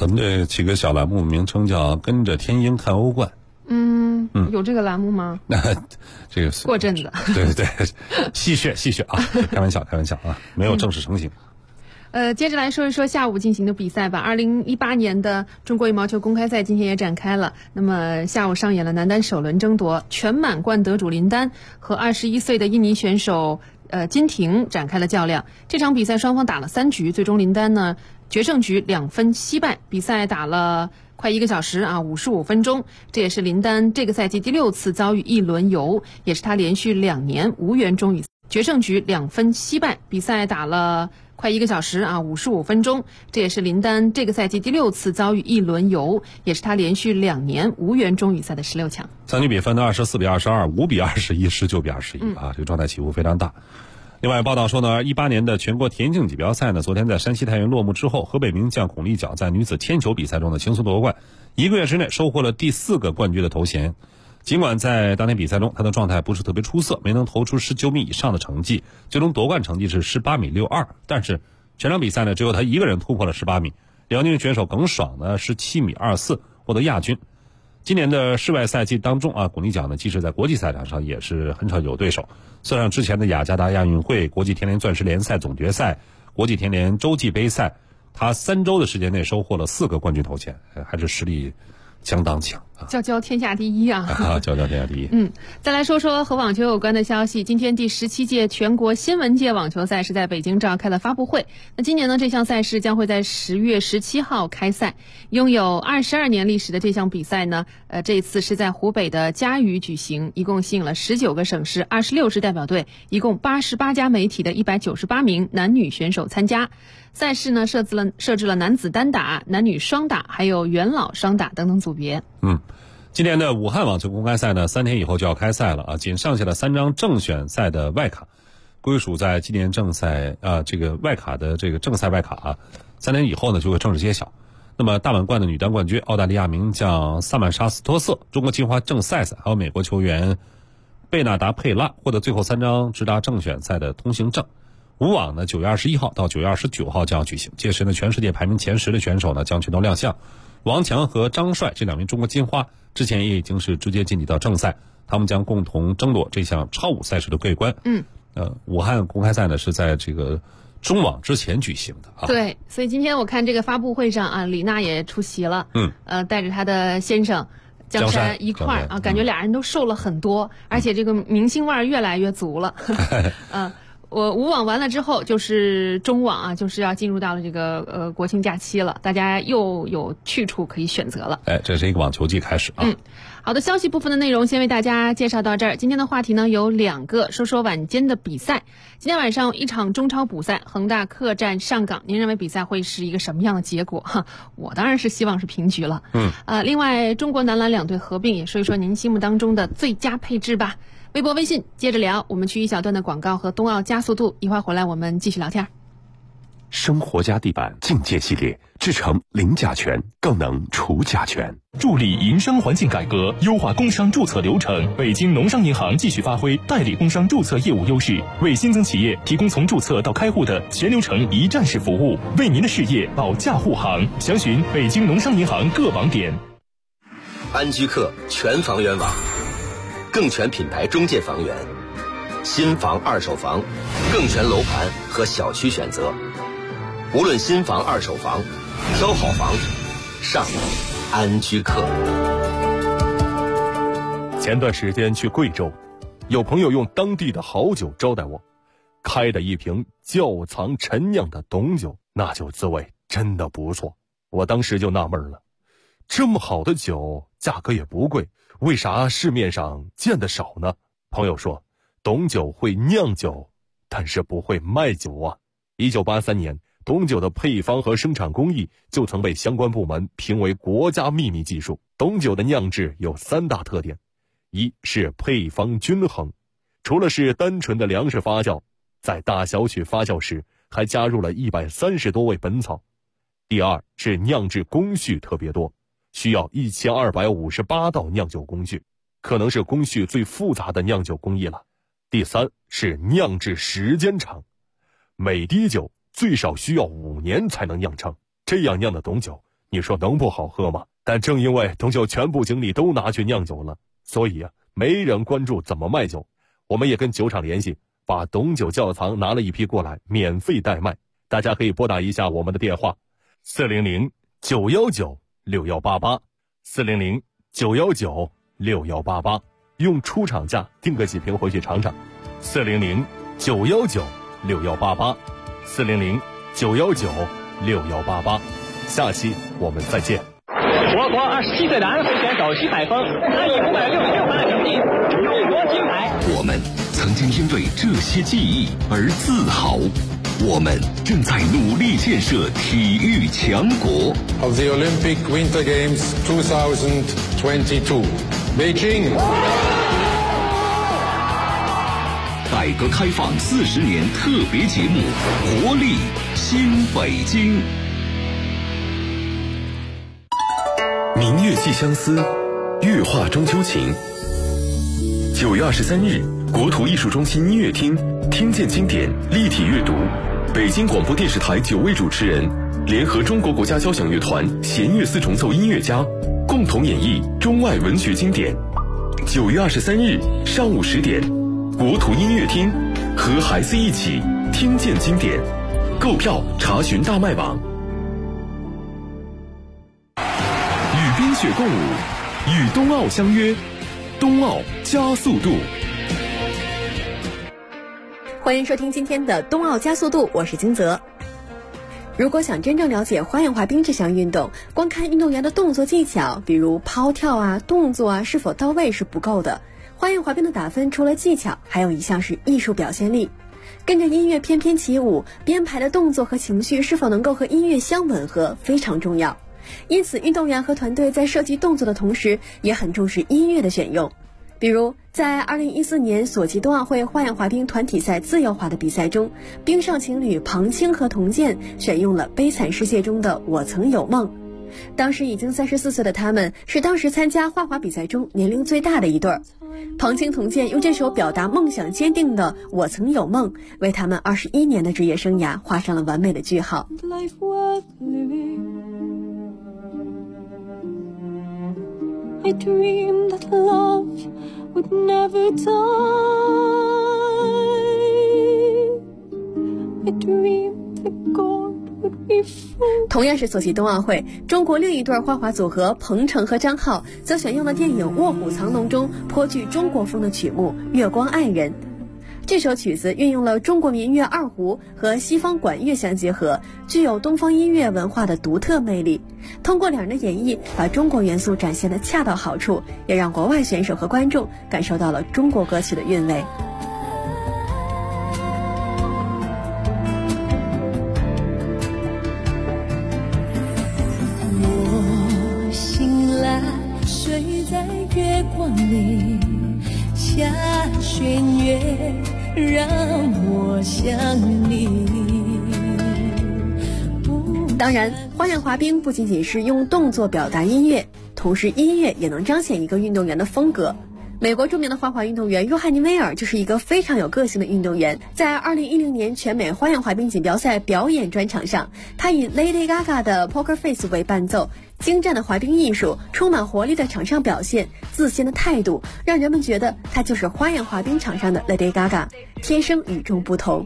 咱们这几个小栏目名称叫跟着天鹰看欧冠。 有这个栏目吗？ 这个过阵子。 对，戏谑啊，开玩笑啊，没有正式成型。 接着来说一说下午进行的比赛吧。2018年的中国羽毛球公开赛今天也展开了。那么下午上演了男单首轮争夺，全满贯得主林丹和21岁的印尼选手金廷展开了较量。这场比赛双方打了3局，最终林丹呢决胜局2分惜败。比赛打了快1个小时啊，55分钟。这也是林丹这个赛季第6次遭遇一轮游，也是他连续2年无缘终于决胜局2分惜败。比赛打了快1个小时啊，55分钟。这也是林丹这个赛季第6次遭遇一轮游，也是他连续2年无缘中羽赛的16强。 3局比分呢24比22、5比21、19比21啊，这个状态起伏非常大。另外报道说呢，18年的全国田径锦标赛呢，昨天在山西太原落幕之后，河北名将巩立姣在女子铅球比赛中的轻松夺冠，1个月之内收获了第4个冠军的头衔。尽管在当天比赛中她的状态不是特别出色，没能投出19米以上的成绩，最终夺冠成绩是18米62，但是全场比赛呢只有她一个人突破了18米。辽宁选手耿爽呢17米24获得亚军。今年的世外赛季当中啊，巩立姣呢即使在国际赛场上也是很少有对手。算上之前的雅加达亚运会、国际田联钻石联赛总决赛、国际田联洲际杯赛，他3周的时间内收获了4个冠军头衔，还是实力相当强啊！ 佼天下第一啊！ 佼天下第一。 再来说说和网球有关的消息。今天第17届全国新闻界网球赛是在北京召开了发布会。那今年呢，这项赛事将会在10月17号开赛。拥有22年历史的这项比赛呢，这一次是在湖北的嘉鱼举行，一共吸引了19个省市、26支代表队，一共88家媒体的198名男女选手参加。赛事呢设置了男子单打、男女双打，还有元老双打等等组别。 今年的武汉网球公开赛呢，3天以后就要开赛了啊，仅剩下了3张正选赛的外卡，归属在今年正赛这个外卡的这个正赛外卡啊，3天以后呢就会正式揭晓。那么大满贯的女单冠军澳大利亚名将萨曼莎斯托瑟、中国金花郑赛赛还有美国球员贝纳达佩拉获得最后3张直达正选赛的通行证。武网呢9月21号到9月29号将要举行，届时呢全世界排名前10的选手呢将全都亮相。王强和张帅这2名中国金花之前也已经是直接晋级到正赛，他们将共同争夺这项超武赛事的桂冠。武汉公开赛呢是在这个中网之前举行的啊。 对，所以今天我看这个发布会上啊，李娜也出席了。带着她的先生江山一块儿啊，感觉俩人都瘦了很多，而且这个明星味儿越来越足了。武网完了之后就是中网啊，就是要进入到了这个国庆假期了，大家又有去处可以选择了。 这是一个网球季开始啊。 好的，消息部分的内容先为大家介绍到这儿。今天的话题呢有2个，说说晚间的比赛。今天晚上一场中超补赛，恒大客战上港，您认为比赛会是一个什么样的结果？我当然是希望是平局了。另外中国男篮2队合并，也说一说您心目当中的最佳配置吧。微博微信接着聊，我们去一小段的广告和冬奥加速度，一会儿回来我们继续聊天。 生活家地板境界系列，制成零甲醛，更能除甲醛， 助力营商环境改革，优化工商注册流程。北京农商银行继续发挥代理工商注册业务优势，为新增企业提供从注册到开户的全流程一站式服务，为您的事业保驾护航。详询北京农商银行各网点。 安居客全房源网，更全品牌中介房源，新房二手房，更全楼盘和小区选择。无论新房二手房，挑好房上安居客。 前段时间去贵州，有朋友用当地的好酒招待我，开的一瓶窖藏陈酿的董酒，那酒滋味真的不错。我当时就纳闷了，这么好的酒价格也不贵，为啥市面上见得少呢？朋友说，董酒会酿酒，但是不会卖酒啊。1983年，董酒的配方和生产工艺就曾被相关部门评为国家秘密技术。董酒的酿制有3大特点：一是配方均衡，除了是单纯的粮食发酵，在大小曲发酵时还加入了130多味本草；第二是酿制工序特别多，需要1258道酿酒工序，可能是工序最复杂的酿酒工艺了；第三是酿制时间长，每滴酒最少需要5年才能酿成，这样酿的董酒你说能不好喝吗？但正因为董酒全部精力都拿去酿酒了，所以没人关注怎么卖酒。我们也跟酒厂联系，把董酒窖藏拿了一批过来，免费代卖。大家可以拨打一下我们的电话，400-919-6188，400-919-6188，用出厂价订个几瓶回去尝尝。400-919-6188，400-919-6188。下期我们再见。 我国27岁男会选手徐海峰，他以566分的成绩荣获金牌。 我们曾经因为这些记忆而自豪，我们正在努力建设体育强国。 Of the Olympic Winter Games 2022, Beijing。 改革开放40年特别节目，活力新北京。 明月寄相思，月画中秋情。9月23日，国土艺术中心音乐厅听见经典立体阅读，北京广播电视台9位主持人联合中国国家交响乐团弦乐四重奏音乐家，共同演绎中外文学经典。9月23日上午10点，国土音乐厅和孩子一起听见经典，购票查询大麦网。 与冰雪共舞，与冬奥相约，冬奥加速度。 欢迎收听今天的冬奥加速度，我是金泽。如果想真正了解花样滑冰这项运动，光看运动员的动作技巧，比如抛跳啊、动作啊是否到位是不够的。花样滑冰的打分除了技巧，还有一项是艺术表现力。跟着音乐翩翩起舞，编排的动作和情绪是否能够和音乐相吻合非常重要。因此运动员和团队在设计动作的同时也很重视音乐的选用。比如在2014年索契冬奥会花样滑冰团体赛自由滑的比赛中，冰上情侣庞青和童健选用了《悲惨世界》中的我曾有梦。当时已经34岁的他们是当时参加花滑比赛中年龄最大的一对儿。庞青童健用这首表达梦想坚定的我曾有梦，为他们21年的职业生涯画上了完美的句号。 I dreamed that love would never die. I dreamed that God would be free. 同样是索契冬奥会，中国另一对花滑组合彭程和张浩则选用了电影《卧虎藏龙》中颇具中国风的曲目《月光爱人》。这首曲子运用了中国民乐二胡和西方管乐相结合，具有东方音乐文化的独特魅力。通过两人的演绎，把中国元素展现得恰到好处，也让国外选手和观众感受到了中国歌曲的韵味。 我醒来，睡在月光里，下弦月让我想你。 当然，花样滑冰不仅仅是用动作表达音乐，同时音乐也能彰显一个运动员的风格。美国著名的花滑运动员约翰尼·威尔就是一个非常有个性的运动员。在2010年全美花样滑冰锦标赛表演专场上，他以 Lady Gaga 的 Poker Face 为伴奏，精湛的滑冰艺术，充满活力的场上表现，自信的态度，让人们觉得他就是花样滑冰场上的 Lady Gaga， 天生与众不同。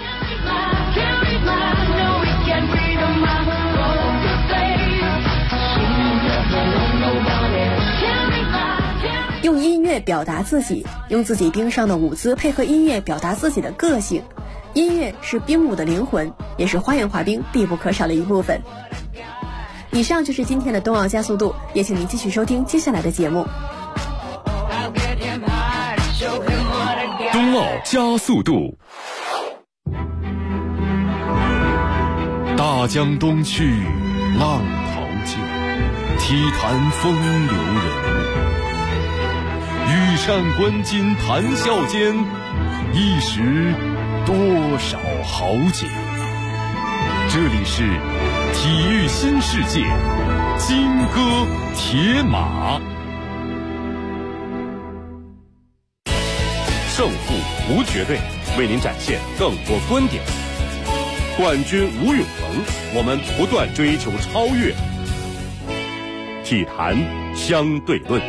用音乐表达自己，用自己冰上的舞姿配合音乐表达自己的个性。音乐是冰舞的灵魂，也是花样滑冰必不可少的一部分。以上就是今天的冬奥加速度，也请您继续收听接下来的节目。 冬奥加速度。大江东去，浪淘尽，体坛风流人物。羽扇纶巾谈笑间，一时多少豪杰。这里是体育新世界，金戈铁马。 胜负无绝对，为您展现更多观点。冠军吴永恒，我们不断追求超越。 体坛相对论。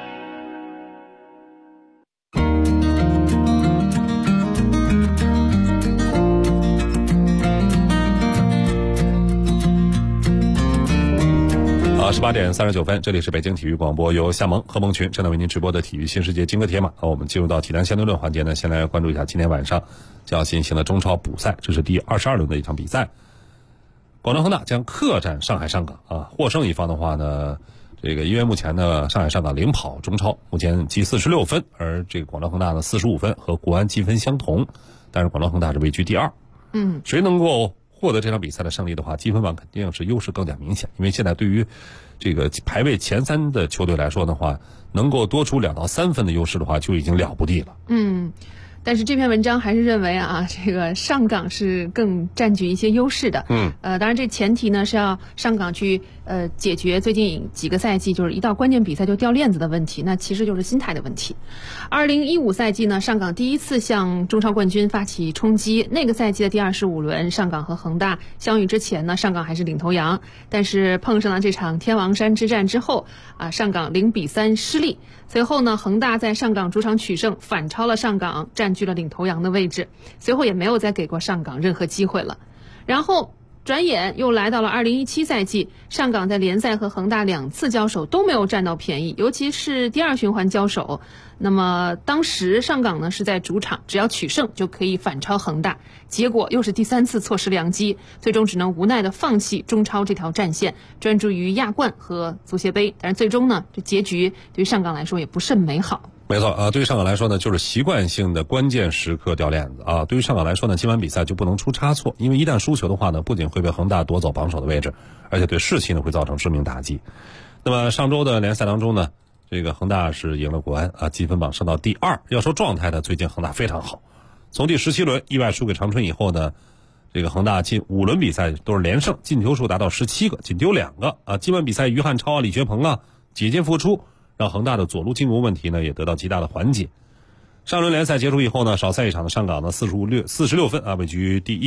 18点39分，这里是北京体育广播，由夏萌和孟群正在为您直播的体育新世界金戈铁马。我们进入到体坛相对论环节呢，先来关注一下今天晚上将要进行的中超补赛，这是第22轮的一场比赛。广州恒大将客战上海上港啊，获胜一方的话呢，这个因为目前呢上海上港领跑中超，目前积46分，而这个广州恒大呢45分，和国安积分相同，但是广州恒大是位居第2。谁能够获得这场比赛的胜利的话，积分榜肯定是优势更加明显。因为现在对于这个排位前3的球队来说的话，能够多出2到3分的优势的话，就已经了不地了。 但是这篇文章还是认为啊，这个上港是更占据一些优势的。当然这前提呢是要上港去解决最近几个赛季就是一到关键比赛就掉链子的问题，那其实就是心态的问题。2015赛季呢，上港第一次向中超冠军发起冲击，那个赛季的第25轮，上港和恒大相遇之前呢，上港还是领头羊，但是碰上了这场天王山之战之后啊，上港0-3失利。随后呢，恒大在上港主场取胜，反超了上港，占据了领头羊的位置。随后也没有再给过上港任何机会了。然后转眼又来到了2017赛季，上港在联赛和恒大2次交手都没有占到便宜，尤其是第2循环交手。那么当时上港呢是在主场，只要取胜就可以反超恒大，结果又是第3次错失良机，最终只能无奈的放弃中超这条战线，专注于亚冠和足协杯。但是最终呢，这结局对于上港来说也不甚美好。 没错啊，对于上港来说呢，就是习惯性的关键时刻掉链子啊。对于上港来说呢，今晚比赛就不能出差错，因为一旦输球的话呢，不仅会被恒大夺走榜首的位置，而且对士气呢会造成致命打击。那么上周的联赛当中呢，这个恒大是赢了国安啊，积分榜升到第2。要说状态呢，最近恒大非常好。从第17轮意外输给长春以后呢，这个恒大近5轮比赛都是连胜，进球数达到17个，仅丢2个啊。今晚比赛于汉超啊、李学鹏啊几进复出，让恒大的左路进攻问题呢也得到极大的缓解。上轮联赛结束以后呢，少赛一场的上港呢46分啊，位居第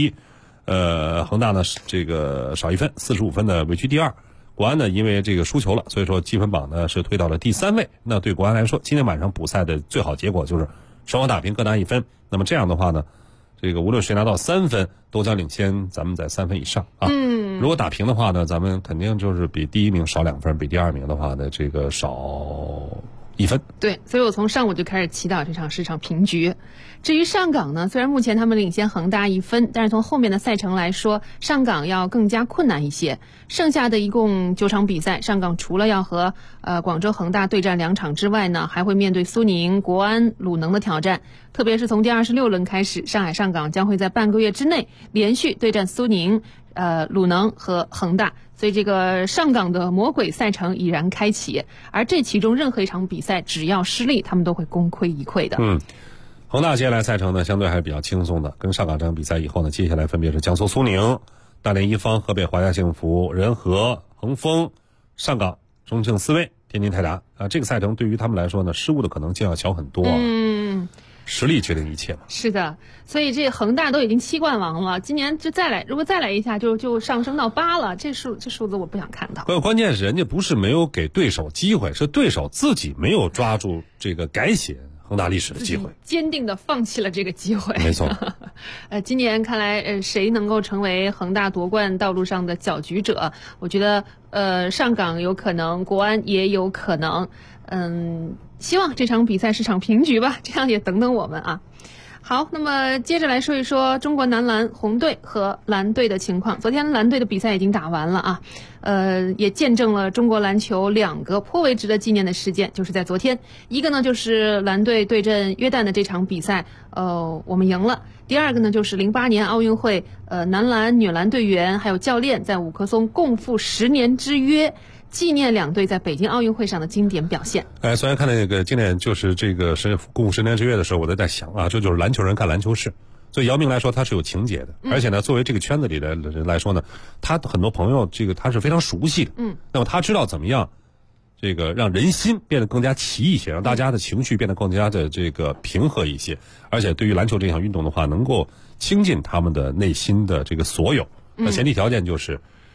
1。恒大呢这个少1分，45分的位居第2。国安呢因为这个输球了，所以说积分榜呢是推到了第3位。那对国安来说，今天晚上补赛的最好结果就是双方打平，各拿1分。那么这样的话呢，这个无论谁拿到3分，都将领先咱们在3分以上啊。如果打平的话呢，咱们肯定就是比第1名少2分，比第2名的话呢这个少1分。 对，所以我从上午就开始祈祷这场是场平局。至于上港呢，虽然目前他们领先恒大1分，但是从后面的赛程来说，上港要更加困难一些。剩下的一共9场比赛，上港除了要和广州恒大对战2场之外呢，还会面对苏宁、国安、鲁能的挑战。特别是从第26轮开始，上海上港将会在半个月之内连续对战苏宁、鲁能和恒大。所以这个上港的魔鬼赛程已然开启，而这其中任何一场比赛只要失利，他们都会功亏一篑的。 恒大接下来赛程呢相对还是比较轻松的，跟上港这场比赛以后呢，接下来分别是江苏苏宁、大连一方、河北华夏幸福、仁和、恒丰、上港、重庆斯威、天津泰达啊，这个赛程对于他们来说呢，失误的可能性要小很多。实力决定一切嘛。 是的，所以这恒大都已经7冠王了，今年如果再来一下就上升到8了，这数字我不想看到。 关键是人家不是没有给对手机会，是对手自己没有抓住这个改写恒大历史的机会， 坚定的放弃了这个机会。 没错。 今年看来谁能够成为恒大夺冠道路上的搅局者？我觉得上港有可能，国安也有可能。希望这场比赛是场平局吧，这样也等等我们啊。好，那么接着来说一说中国男篮红队和蓝队的情况。昨天蓝队的比赛已经打完了啊，也见证了中国篮球2个颇为值得纪念的事件，就是在昨天，一个呢就是蓝队对阵约旦的这场比赛，我们赢了。第二个呢就是08年奥运会，男篮、女篮队员还有教练在五棵松共赴10年之约。纪念2队在北京奥运会上的经典表现。 虽然看那个经典就是这个共赴10年之约的时候，我在想啊，这就是篮球人干篮球事。所以姚明来说他是有情节的，而且呢，作为这个圈子里的人来说呢，他很多朋友这个他是非常熟悉的。那么他知道怎么样这个让人心变得更加齐一些，让大家的情绪变得更加的这个平和一些，而且对于篮球这项运动的话，能够倾尽他们的内心的这个所有。那前提条件就是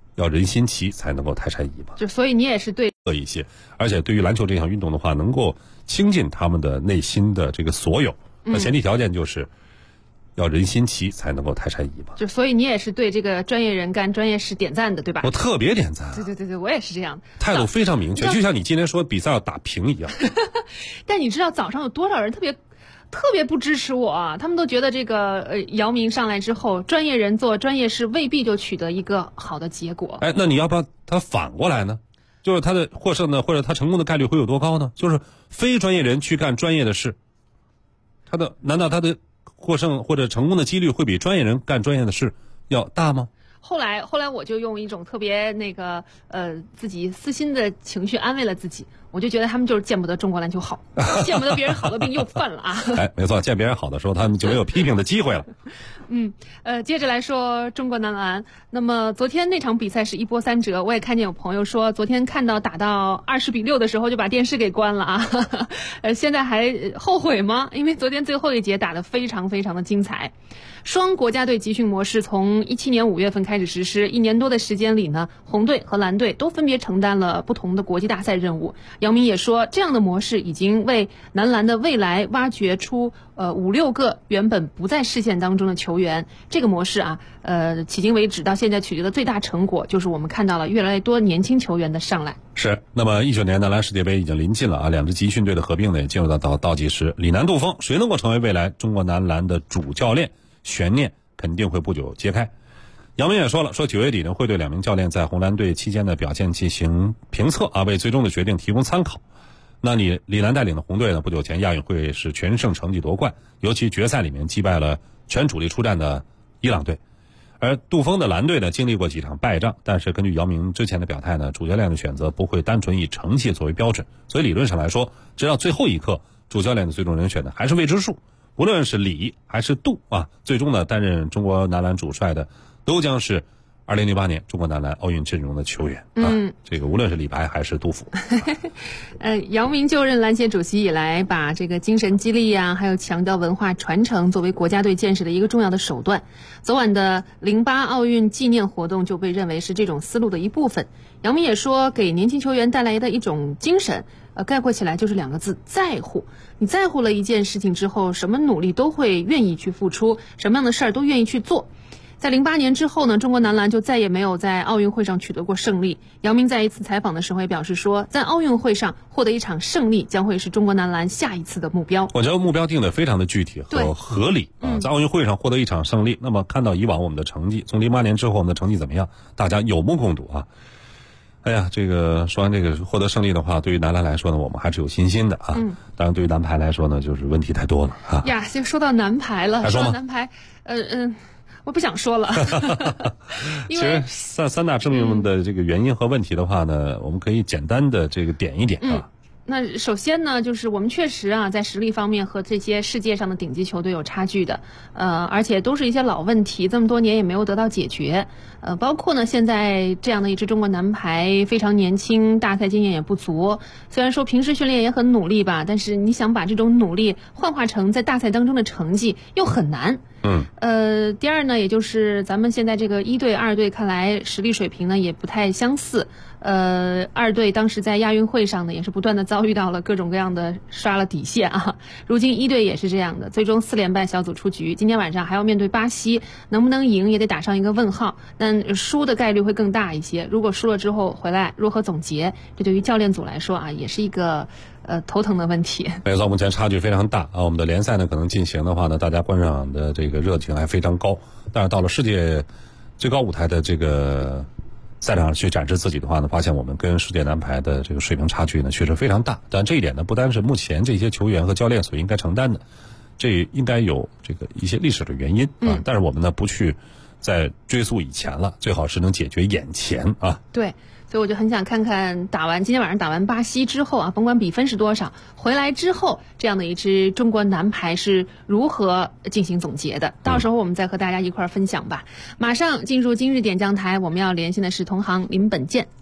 要人心齐才能够泰山移嘛。 就所以你也是对一些，而且对于篮球这项运动的话，能够倾尽他们的内心的这个所有，那前提条件就是要人心齐才能够泰山移嘛。 就所以你也是对这个专业人干专业事点赞的，对吧？ 我特别点赞。 对，我也是这样的， 态度非常明确，就像你今天说比赛要打平一样。 但你知道早上有多少人特别不支持我啊？他们都觉得这个姚明上来之后，专业人做专业事未必就取得一个好的结果。 哎，那你要不要他反过来呢？就是他的获胜呢，或者他成功的概率会有多高呢？就是非专业人去干专业的事，难道他的获胜或者成功的几率会比专业人干专业的事要大吗？ 后来我就用一种特别自己私心的情绪安慰了自己，我就觉得他们就是见不得中国篮球好，见不得别人好的病又犯了啊！ 哎，没错，见别人好的时候，他们就没有批评的机会了。 接着来说中国男篮。那么昨天那场比赛是一波三折，我也看见有朋友说，昨天看到打到20-6的时候就把电视给关了啊。现在还后悔吗？因为昨天最后一节打得非常非常的精彩。双国家队集训模式从17年5月份开始实施，1年多的时间里呢，红队和蓝队都分别承担了不同的国际大赛任务。姚明也说，这样的模式已经为男篮的未来挖掘出5-6个原本不在视线当中的球员。这个模式啊，迄今为止到现在取得的最大成果就是我们看到了越来越多年轻球员的上来。 是，那么19年男篮世界杯已经临近了啊，两支集训队的合并呢也进入到倒计时。李楠、杜锋谁能够成为未来中国男篮的主教练？悬念肯定会不久揭开。姚明也说了，说9月底呢会对2名教练在红蓝队期间的表现进行评测啊，为最终的决定提供参考。那李楠带领的红队呢，不久前亚运会是全胜成绩夺冠，尤其决赛里面击败了全主力出战的伊朗队。而杜锋的蓝队呢，经历过几场败仗，但是根据姚明之前的表态呢，主教练的选择不会单纯以成绩作为标准，所以理论上来说，直到最后一刻，主教练的最终人选呢还是未知数。无论是李还是杜啊，最终呢担任中国男篮主帅的都将是2008年中国男篮奥运阵容的球员啊。这个无论是李白还是杜甫。 姚明就任篮协主席以来，把这个精神激励啊，还有强调文化传承作为国家队建设的一个重要的手段。昨晚的08奥运纪念活动就被认为是这种思路的一部分。姚明也说，给年轻球员带来的一种精神，概括起来就是2个字：在乎。你在乎了一件事情之后，什么努力都会愿意去付出，什么样的事儿都愿意去做。在08年之后呢，中国男篮就再也没有在奥运会上取得过胜利。姚明在一次采访的时候也表示说，在奥运会上获得一场胜利将会是中国男篮下一次的目标。 我觉得目标定得非常的具体和合理啊，在奥运会上获得一场胜利。那么看到以往我们的成绩，从08年之后我们的成绩怎么样，大家有目共睹啊。哎呀，这个说完这个获得胜利的话，对于男篮来说呢，我们还是有信心的啊。当然对于男排来说呢，就是问题太多了啊。 呀，就说到男排了，说到男排，我不想说了。 其实三大致命的这个原因和问题的话呢，我们可以简单的这个点一点啊。 那首先呢，就是我们确实啊，在实力方面和这些世界上的顶级球队有差距的，而且都是一些老问题，这么多年也没有得到解决。包括呢，现在这样的一支中国男排非常年轻，大赛经验也不足。虽然说平时训练也很努力吧，但是你想把这种努力幻化成在大赛当中的成绩又很难。第二呢，也就是咱们现在这个1队、2队看来实力水平呢也不太相似。2队当时在亚运会上呢，也是不断的遭遇到了各种各样的刷了底线啊。如今1队也是这样的，最终4连败小组出局。今天晚上还要面对巴西，能不能赢也得打上一个问号。但输的概率会更大一些。如果输了之后回来如何总结，这对于教练组来说啊，也是一个头疼的问题。 没错，目前差距非常大啊。我们的联赛呢，可能进行的话呢，大家观赏的这个热情还非常高，但是到了世界最高舞台的这个赛场上去展示自己的话呢，发现我们跟世界男排的这个水平差距呢确实非常大。但这一点呢，不单是目前这些球员和教练所应该承担的，这应该有这个一些历史的原因啊。但是我们呢不去再追溯以前了，最好是能解决眼前啊。 对。所以我就很想看看今天晚上打完巴西之后啊，甭管比分是多少，回来之后这样的一支中国男排是如何进行总结的。到时候我们再和大家一块儿分享吧。马上进入今日点将台，我们要连线的是同行林本健。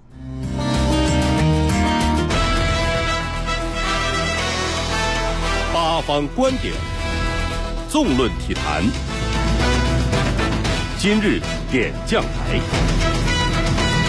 八方观点，纵论体坛，今日点将台。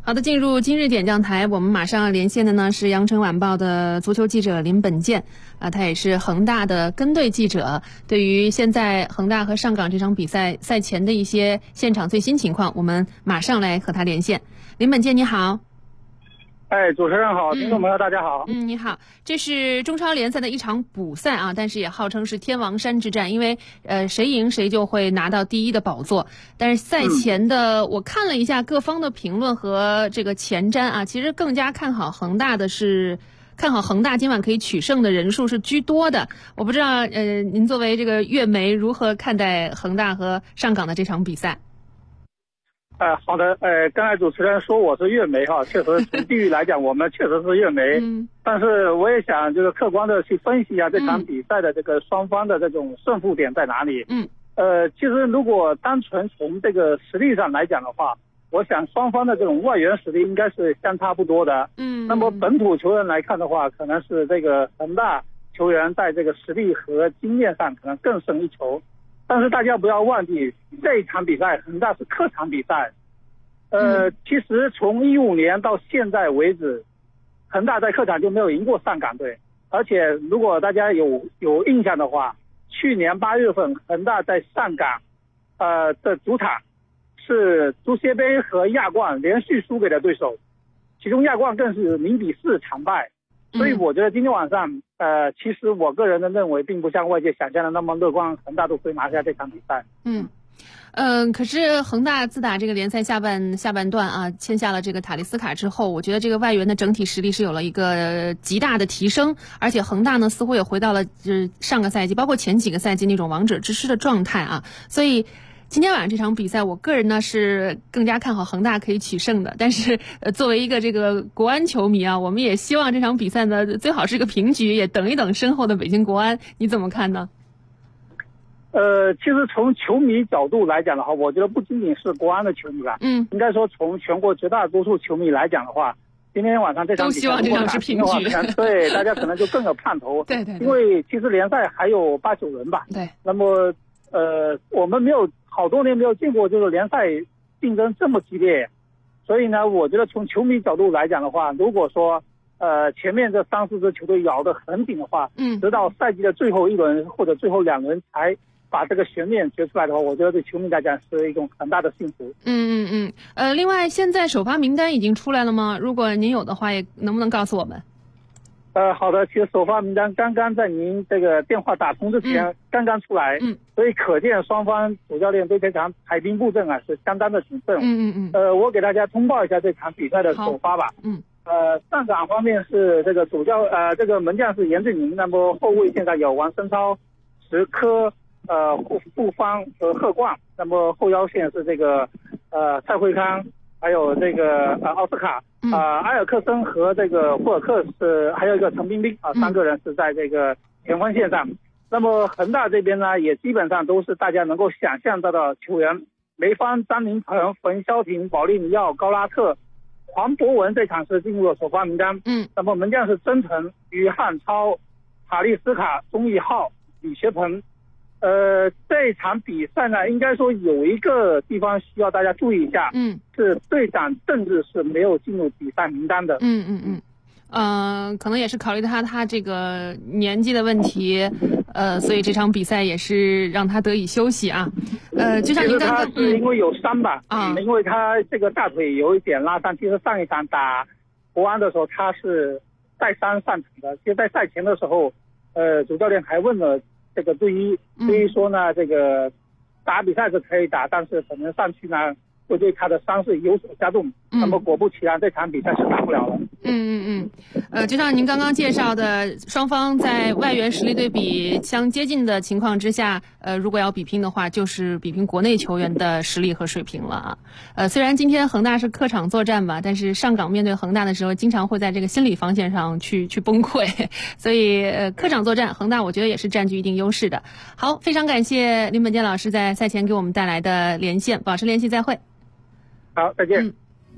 好的，进入今日点将台，我们马上连线的呢是羊城晚报的足球记者林本健他也是恒大的跟队记者。对于现在恒大和上港这场比赛赛前的一些现场最新情况，我们马上来和他连线。林本健你好。 主持人好，听众朋友大家好。 你好，这是中超联赛的一场补赛啊，但是也号称是天王山之战，因为谁赢谁就会拿到第一的宝座。但是赛前的我看了一下各方的评论和这个前瞻啊，其实更加看好恒大今晚可以取胜的人数是居多的。我不知道您作为这个粤媒如何看待恒大和上港的这场比赛？ 好的，刚才主持人说我是粤媒哈，确实从地域来讲，我们确实是粤媒。但是我也想就是客观的去分析一下这场比赛的这个双方的这种胜负点在哪里。其实如果单纯从这个实力上来讲的话，我想双方的这种外援实力应该是相差不多的。那么本土球员来看的话，可能是这个恒大球员在这个实力和经验上可能更胜一筹。但是大家不要忘记，这一场比赛恒大是客场比赛。其实从2015年到现在为止，恒大在客场就没有赢过上港队。而且如果大家有印象的话，去年8月份恒大在上港的主场是足协杯和亚冠连续输给了对手，其中亚冠更是0-4惨败。所以我觉得今天晚上其实我个人的认为并不像外界想象的那么乐观，恒大都会拿下这场比赛。 可是恒大自打这个联赛下半段啊签下了这个塔利斯卡之后，我觉得这个外援的整体实力是有了一个极大的提升，而且恒大呢似乎也回到了上个赛季包括前几个赛季那种王者之师的状态啊。所以今天晚上这场比赛，我个人呢是更加看好恒大可以取胜的。但是作为一个这个国安球迷啊，我们也希望这场比赛呢最好是个平局，也等一等身后的北京国安，你怎么看呢？ 其实从球迷角度来讲的话，我觉得不仅仅是国安的球迷吧，应该说从全国绝大多数球迷来讲的话，今天晚上这场比赛都希望这场是平局，对大家可能就更有盼头。对，因为其实联赛还有8、9轮吧。对。那么我们好多年没有见过就是联赛竞争这么激烈，所以呢，我觉得从球迷角度来讲的话，如果说前面这3、4支球队咬得很紧的话，直到赛季的最后1轮或者最后2轮才把这个悬念决出来的话，我觉得对球迷来讲是一种很大的幸福。 另外现在首发名单已经出来了吗？如果您有的话，也能不能告诉我们？ 好的，其实首发名单刚刚在您这个电话打通之前刚刚出来，所以可见双方主教练对这场排兵布阵啊是相当的谨慎。我给大家通报一下这场比赛的首发吧。上港方面是这个这个门将是严俊宁，那么后卫线上有王申超、石科、傅方和贺冠，那么后腰线是这个蔡慧康，还有这个奥斯卡，埃尔克森和这个霍尔克是还有一个陈彬彬3个人是在这个前锋线上。那么恒大这边呢，也基本上都是大家能够想象到的球员，梅方、张琳芃、冯潇霆、保利尼奥、高拉特、黄博文这场是进入了首发名单。那么门将是曾诚、于汉超、塔利斯卡、钟义浩、李学鹏。这场比赛呢，应该说有一个地方需要大家注意一下，是队长郑智是没有进入比赛名单的。 可能也是考虑到他这个年纪的问题，所以这场比赛也是让他得以休息啊。就像您刚刚， 他是因为有伤吧，因为他这个大腿有一点拉伤。其实上一场打国安的时候，他是带伤上场的。其实，在赛前的时候，主教练还问了这个队医说呢，这个打比赛是可以打，但是可能上去呢会对他的伤势有所加重。那么果不其然，这场比赛是打不了了。 就像您刚刚介绍的，双方在外援实力对比相接近的情况之下，如果要比拼的话，就是比拼国内球员的实力和水平了啊。虽然今天恒大是客场作战吧，但是上港面对恒大的时候，经常会在这个心理防线上去崩溃，所以客场作战，恒大我觉得也是占据一定优势的。好，非常感谢林本健老师在赛前给我们带来的连线，保持联系，再会。 好，再见。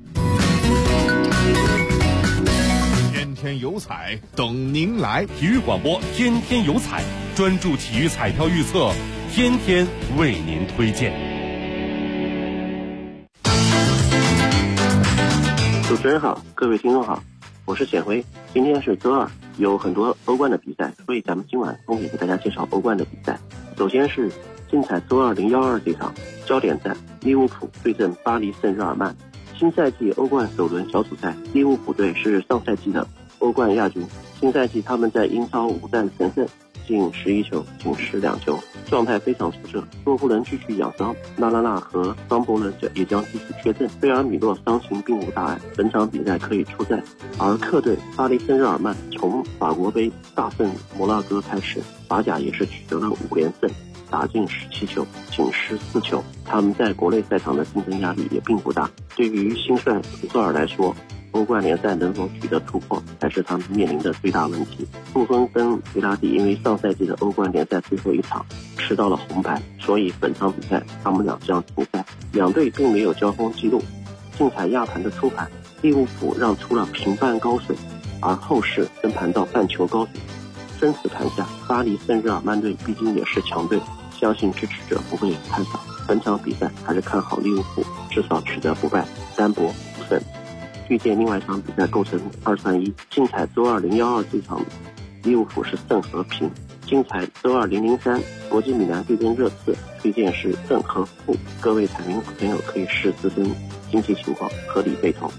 天天有彩等您来，体育广播天天有彩，专注体育彩票预测，天天为您推荐。 主持人好，各位听众好，我是简辉。今天是周二，有很多欧冠的比赛，所以咱们今晚分别给大家介绍欧冠的比赛。首先是精彩周二012这场焦点战，利物浦对阵巴黎圣日耳曼。新赛季欧冠首轮小组赛，利物浦队是上赛季的欧冠亚军。新赛季他们在英超5战全胜，进11球，仅失2球，状态非常出色。多夫人继续养伤，拉拉纳和桑博伦也将继续缺阵。贝尔米洛伤情并无大碍，本场比赛可以出战。而客队巴黎圣日耳曼从法国杯大胜摩纳哥开始，法甲也是取得了5连胜，打进17球，仅失4球。他们在国内赛场的竞争压力也并不大。对于新帅图赫尔来说，欧冠联赛能否取得突破才是他们面临的最大问题。杜芬跟维拉蒂因为上赛季的欧冠联赛最后一场吃到了红牌，所以本场比赛他们俩将停赛。两队并没有交锋记录。竞彩亚盘的初盘，利物浦让出了平半高水，而后市跟盘到半球高水。生死盘下，巴黎圣日耳曼队毕竟也是强队，相信支持者不会看少。本场比赛还是看好利物浦，至少取得不败，单博不胜。预见另外一场比赛构成2算1，竞彩周二012这场利物浦是胜和平。竞彩周二003国际米兰对阵热刺，推荐是胜和负。各位彩民朋友可以视自身经济情况合理备投。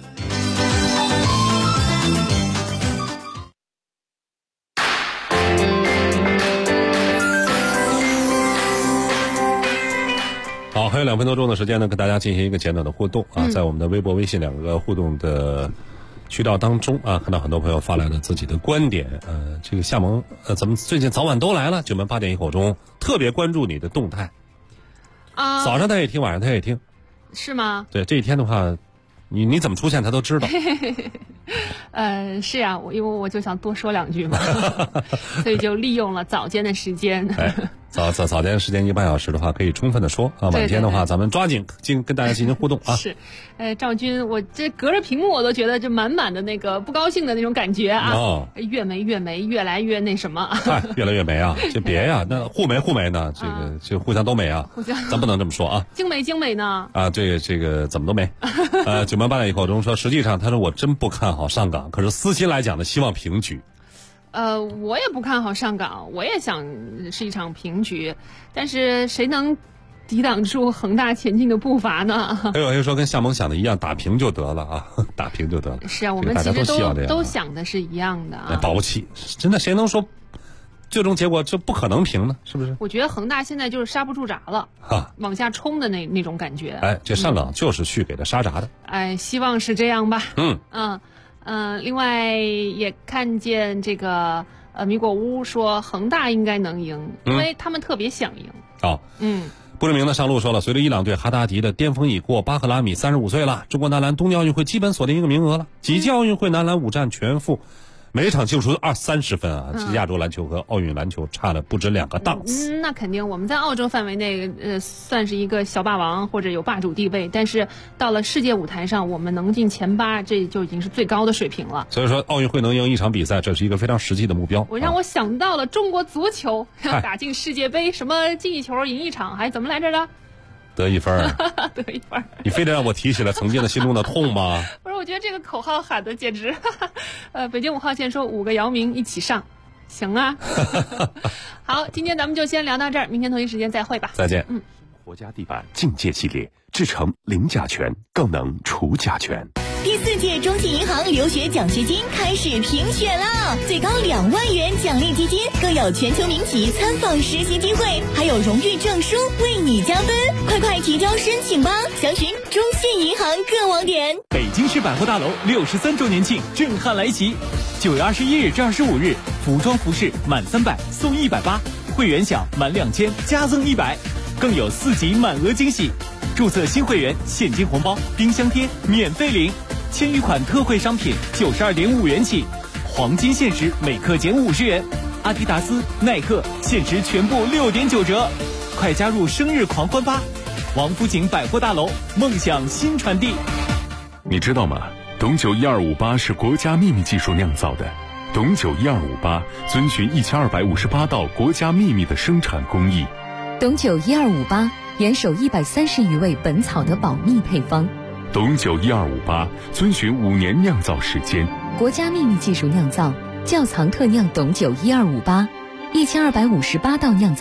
好，还有2分多钟的时间呢，跟大家进行一个简短的互动啊，在我们的微博、微信2个互动的渠道当中啊，看到很多朋友发来了自己的观点。这个夏萌，咱们最近早晚都来了，9门8点一口钟，特别关注你的动态啊，早上他也听，晚上他也听， 是吗？ 对，这一天的话，你怎么出现他都知道。 是呀，因为我就想多说2句嘛，所以就利用了早间的时间。 早间时间1个半小时的话，可以充分的说啊。晚间的话，咱们抓紧跟大家进行互动啊。 是，赵军，我这隔着屏幕我都觉得这满满的那个不高兴的那种感觉啊。哦，越没，越来越那什么。 越来越没啊，就别呀，那互没呢，这个就互相都没啊。咱不能这么说啊。 精美呢？ 啊，这个怎么都没。9门8点一口钟说，实际上他说我真不看好上港，可是私心来讲呢，希望平局。 我也不看好上港，我也想是一场平局，但是谁能抵挡住恒大前进的步伐呢？ 还有人说跟夏萌想的一样，打平就得了啊，打平就得了。 是啊，我们其实都想的是一样的啊。 保不齐，真的谁能说最终结果就不可能平呢？是不是？ 我觉得恒大现在就是刹不住闸了，往下冲的那种感觉。 这上港就是去给他刹闸的。 希望是这样吧。另外也看见这个米果屋说恒大应该能赢，因为他们特别想赢。 不知名的上路说了，随着伊朗队哈达迪的巅峰已过，巴赫拉米35岁了，中国男篮东京奥运会基本锁定一个名额了。几届奥运会男篮5战全负，每场净出20-30分啊！亚洲篮球和奥运篮球差了不止2个档次。 那肯定，我们在澳洲范围内算是一个小霸王或者有霸主地位，但是到了世界舞台上，我们能进前8，这就已经是最高的水平了。 所以说，奥运会能赢一场比赛，这是一个非常实际的目标。 让我想到了中国足球打进世界杯，什么进一球赢一场，还怎么来着的？ 得1分得1分。 你非得让我提起来曾经的心中的痛吗？ 不是，我觉得这个口号喊的简直，北京5号线说5个姚明一起上，行啊。好，今天咱们就先聊到这儿，明天同一时间再会吧。 再见。 国家地板境界系列，制成零甲醛，更能除甲醛。 第4届中信银行留学奖学金开始评选啦！最高2万元奖励基金，更有全球民企参访实习机会，还有荣誉证书为你加分。快提交申请吧！详询中信银行各网点。 北京市百货大楼63周年庆震撼来袭，9月21日至25日，服装服饰满300送180，会员享满2000加赠100，更有4级满额惊喜。注册新会员，现金红包、冰箱贴免费领。千余款特惠商品92.5元起，黄金限时每克减50元，阿迪达斯、耐克限时全部6.9折，快加入生日狂欢吧！王府井百货大楼，梦想新传递。 你知道吗？董酒1258是国家秘密技术酿造的，董酒1258遵循1258道国家秘密的生产工艺。 董酒1258严守130余味本草的保密配方。 董酒1258，遵循5年酿造时间， 国家秘密技术酿造，窖藏特酿董酒1258，1258道酿造。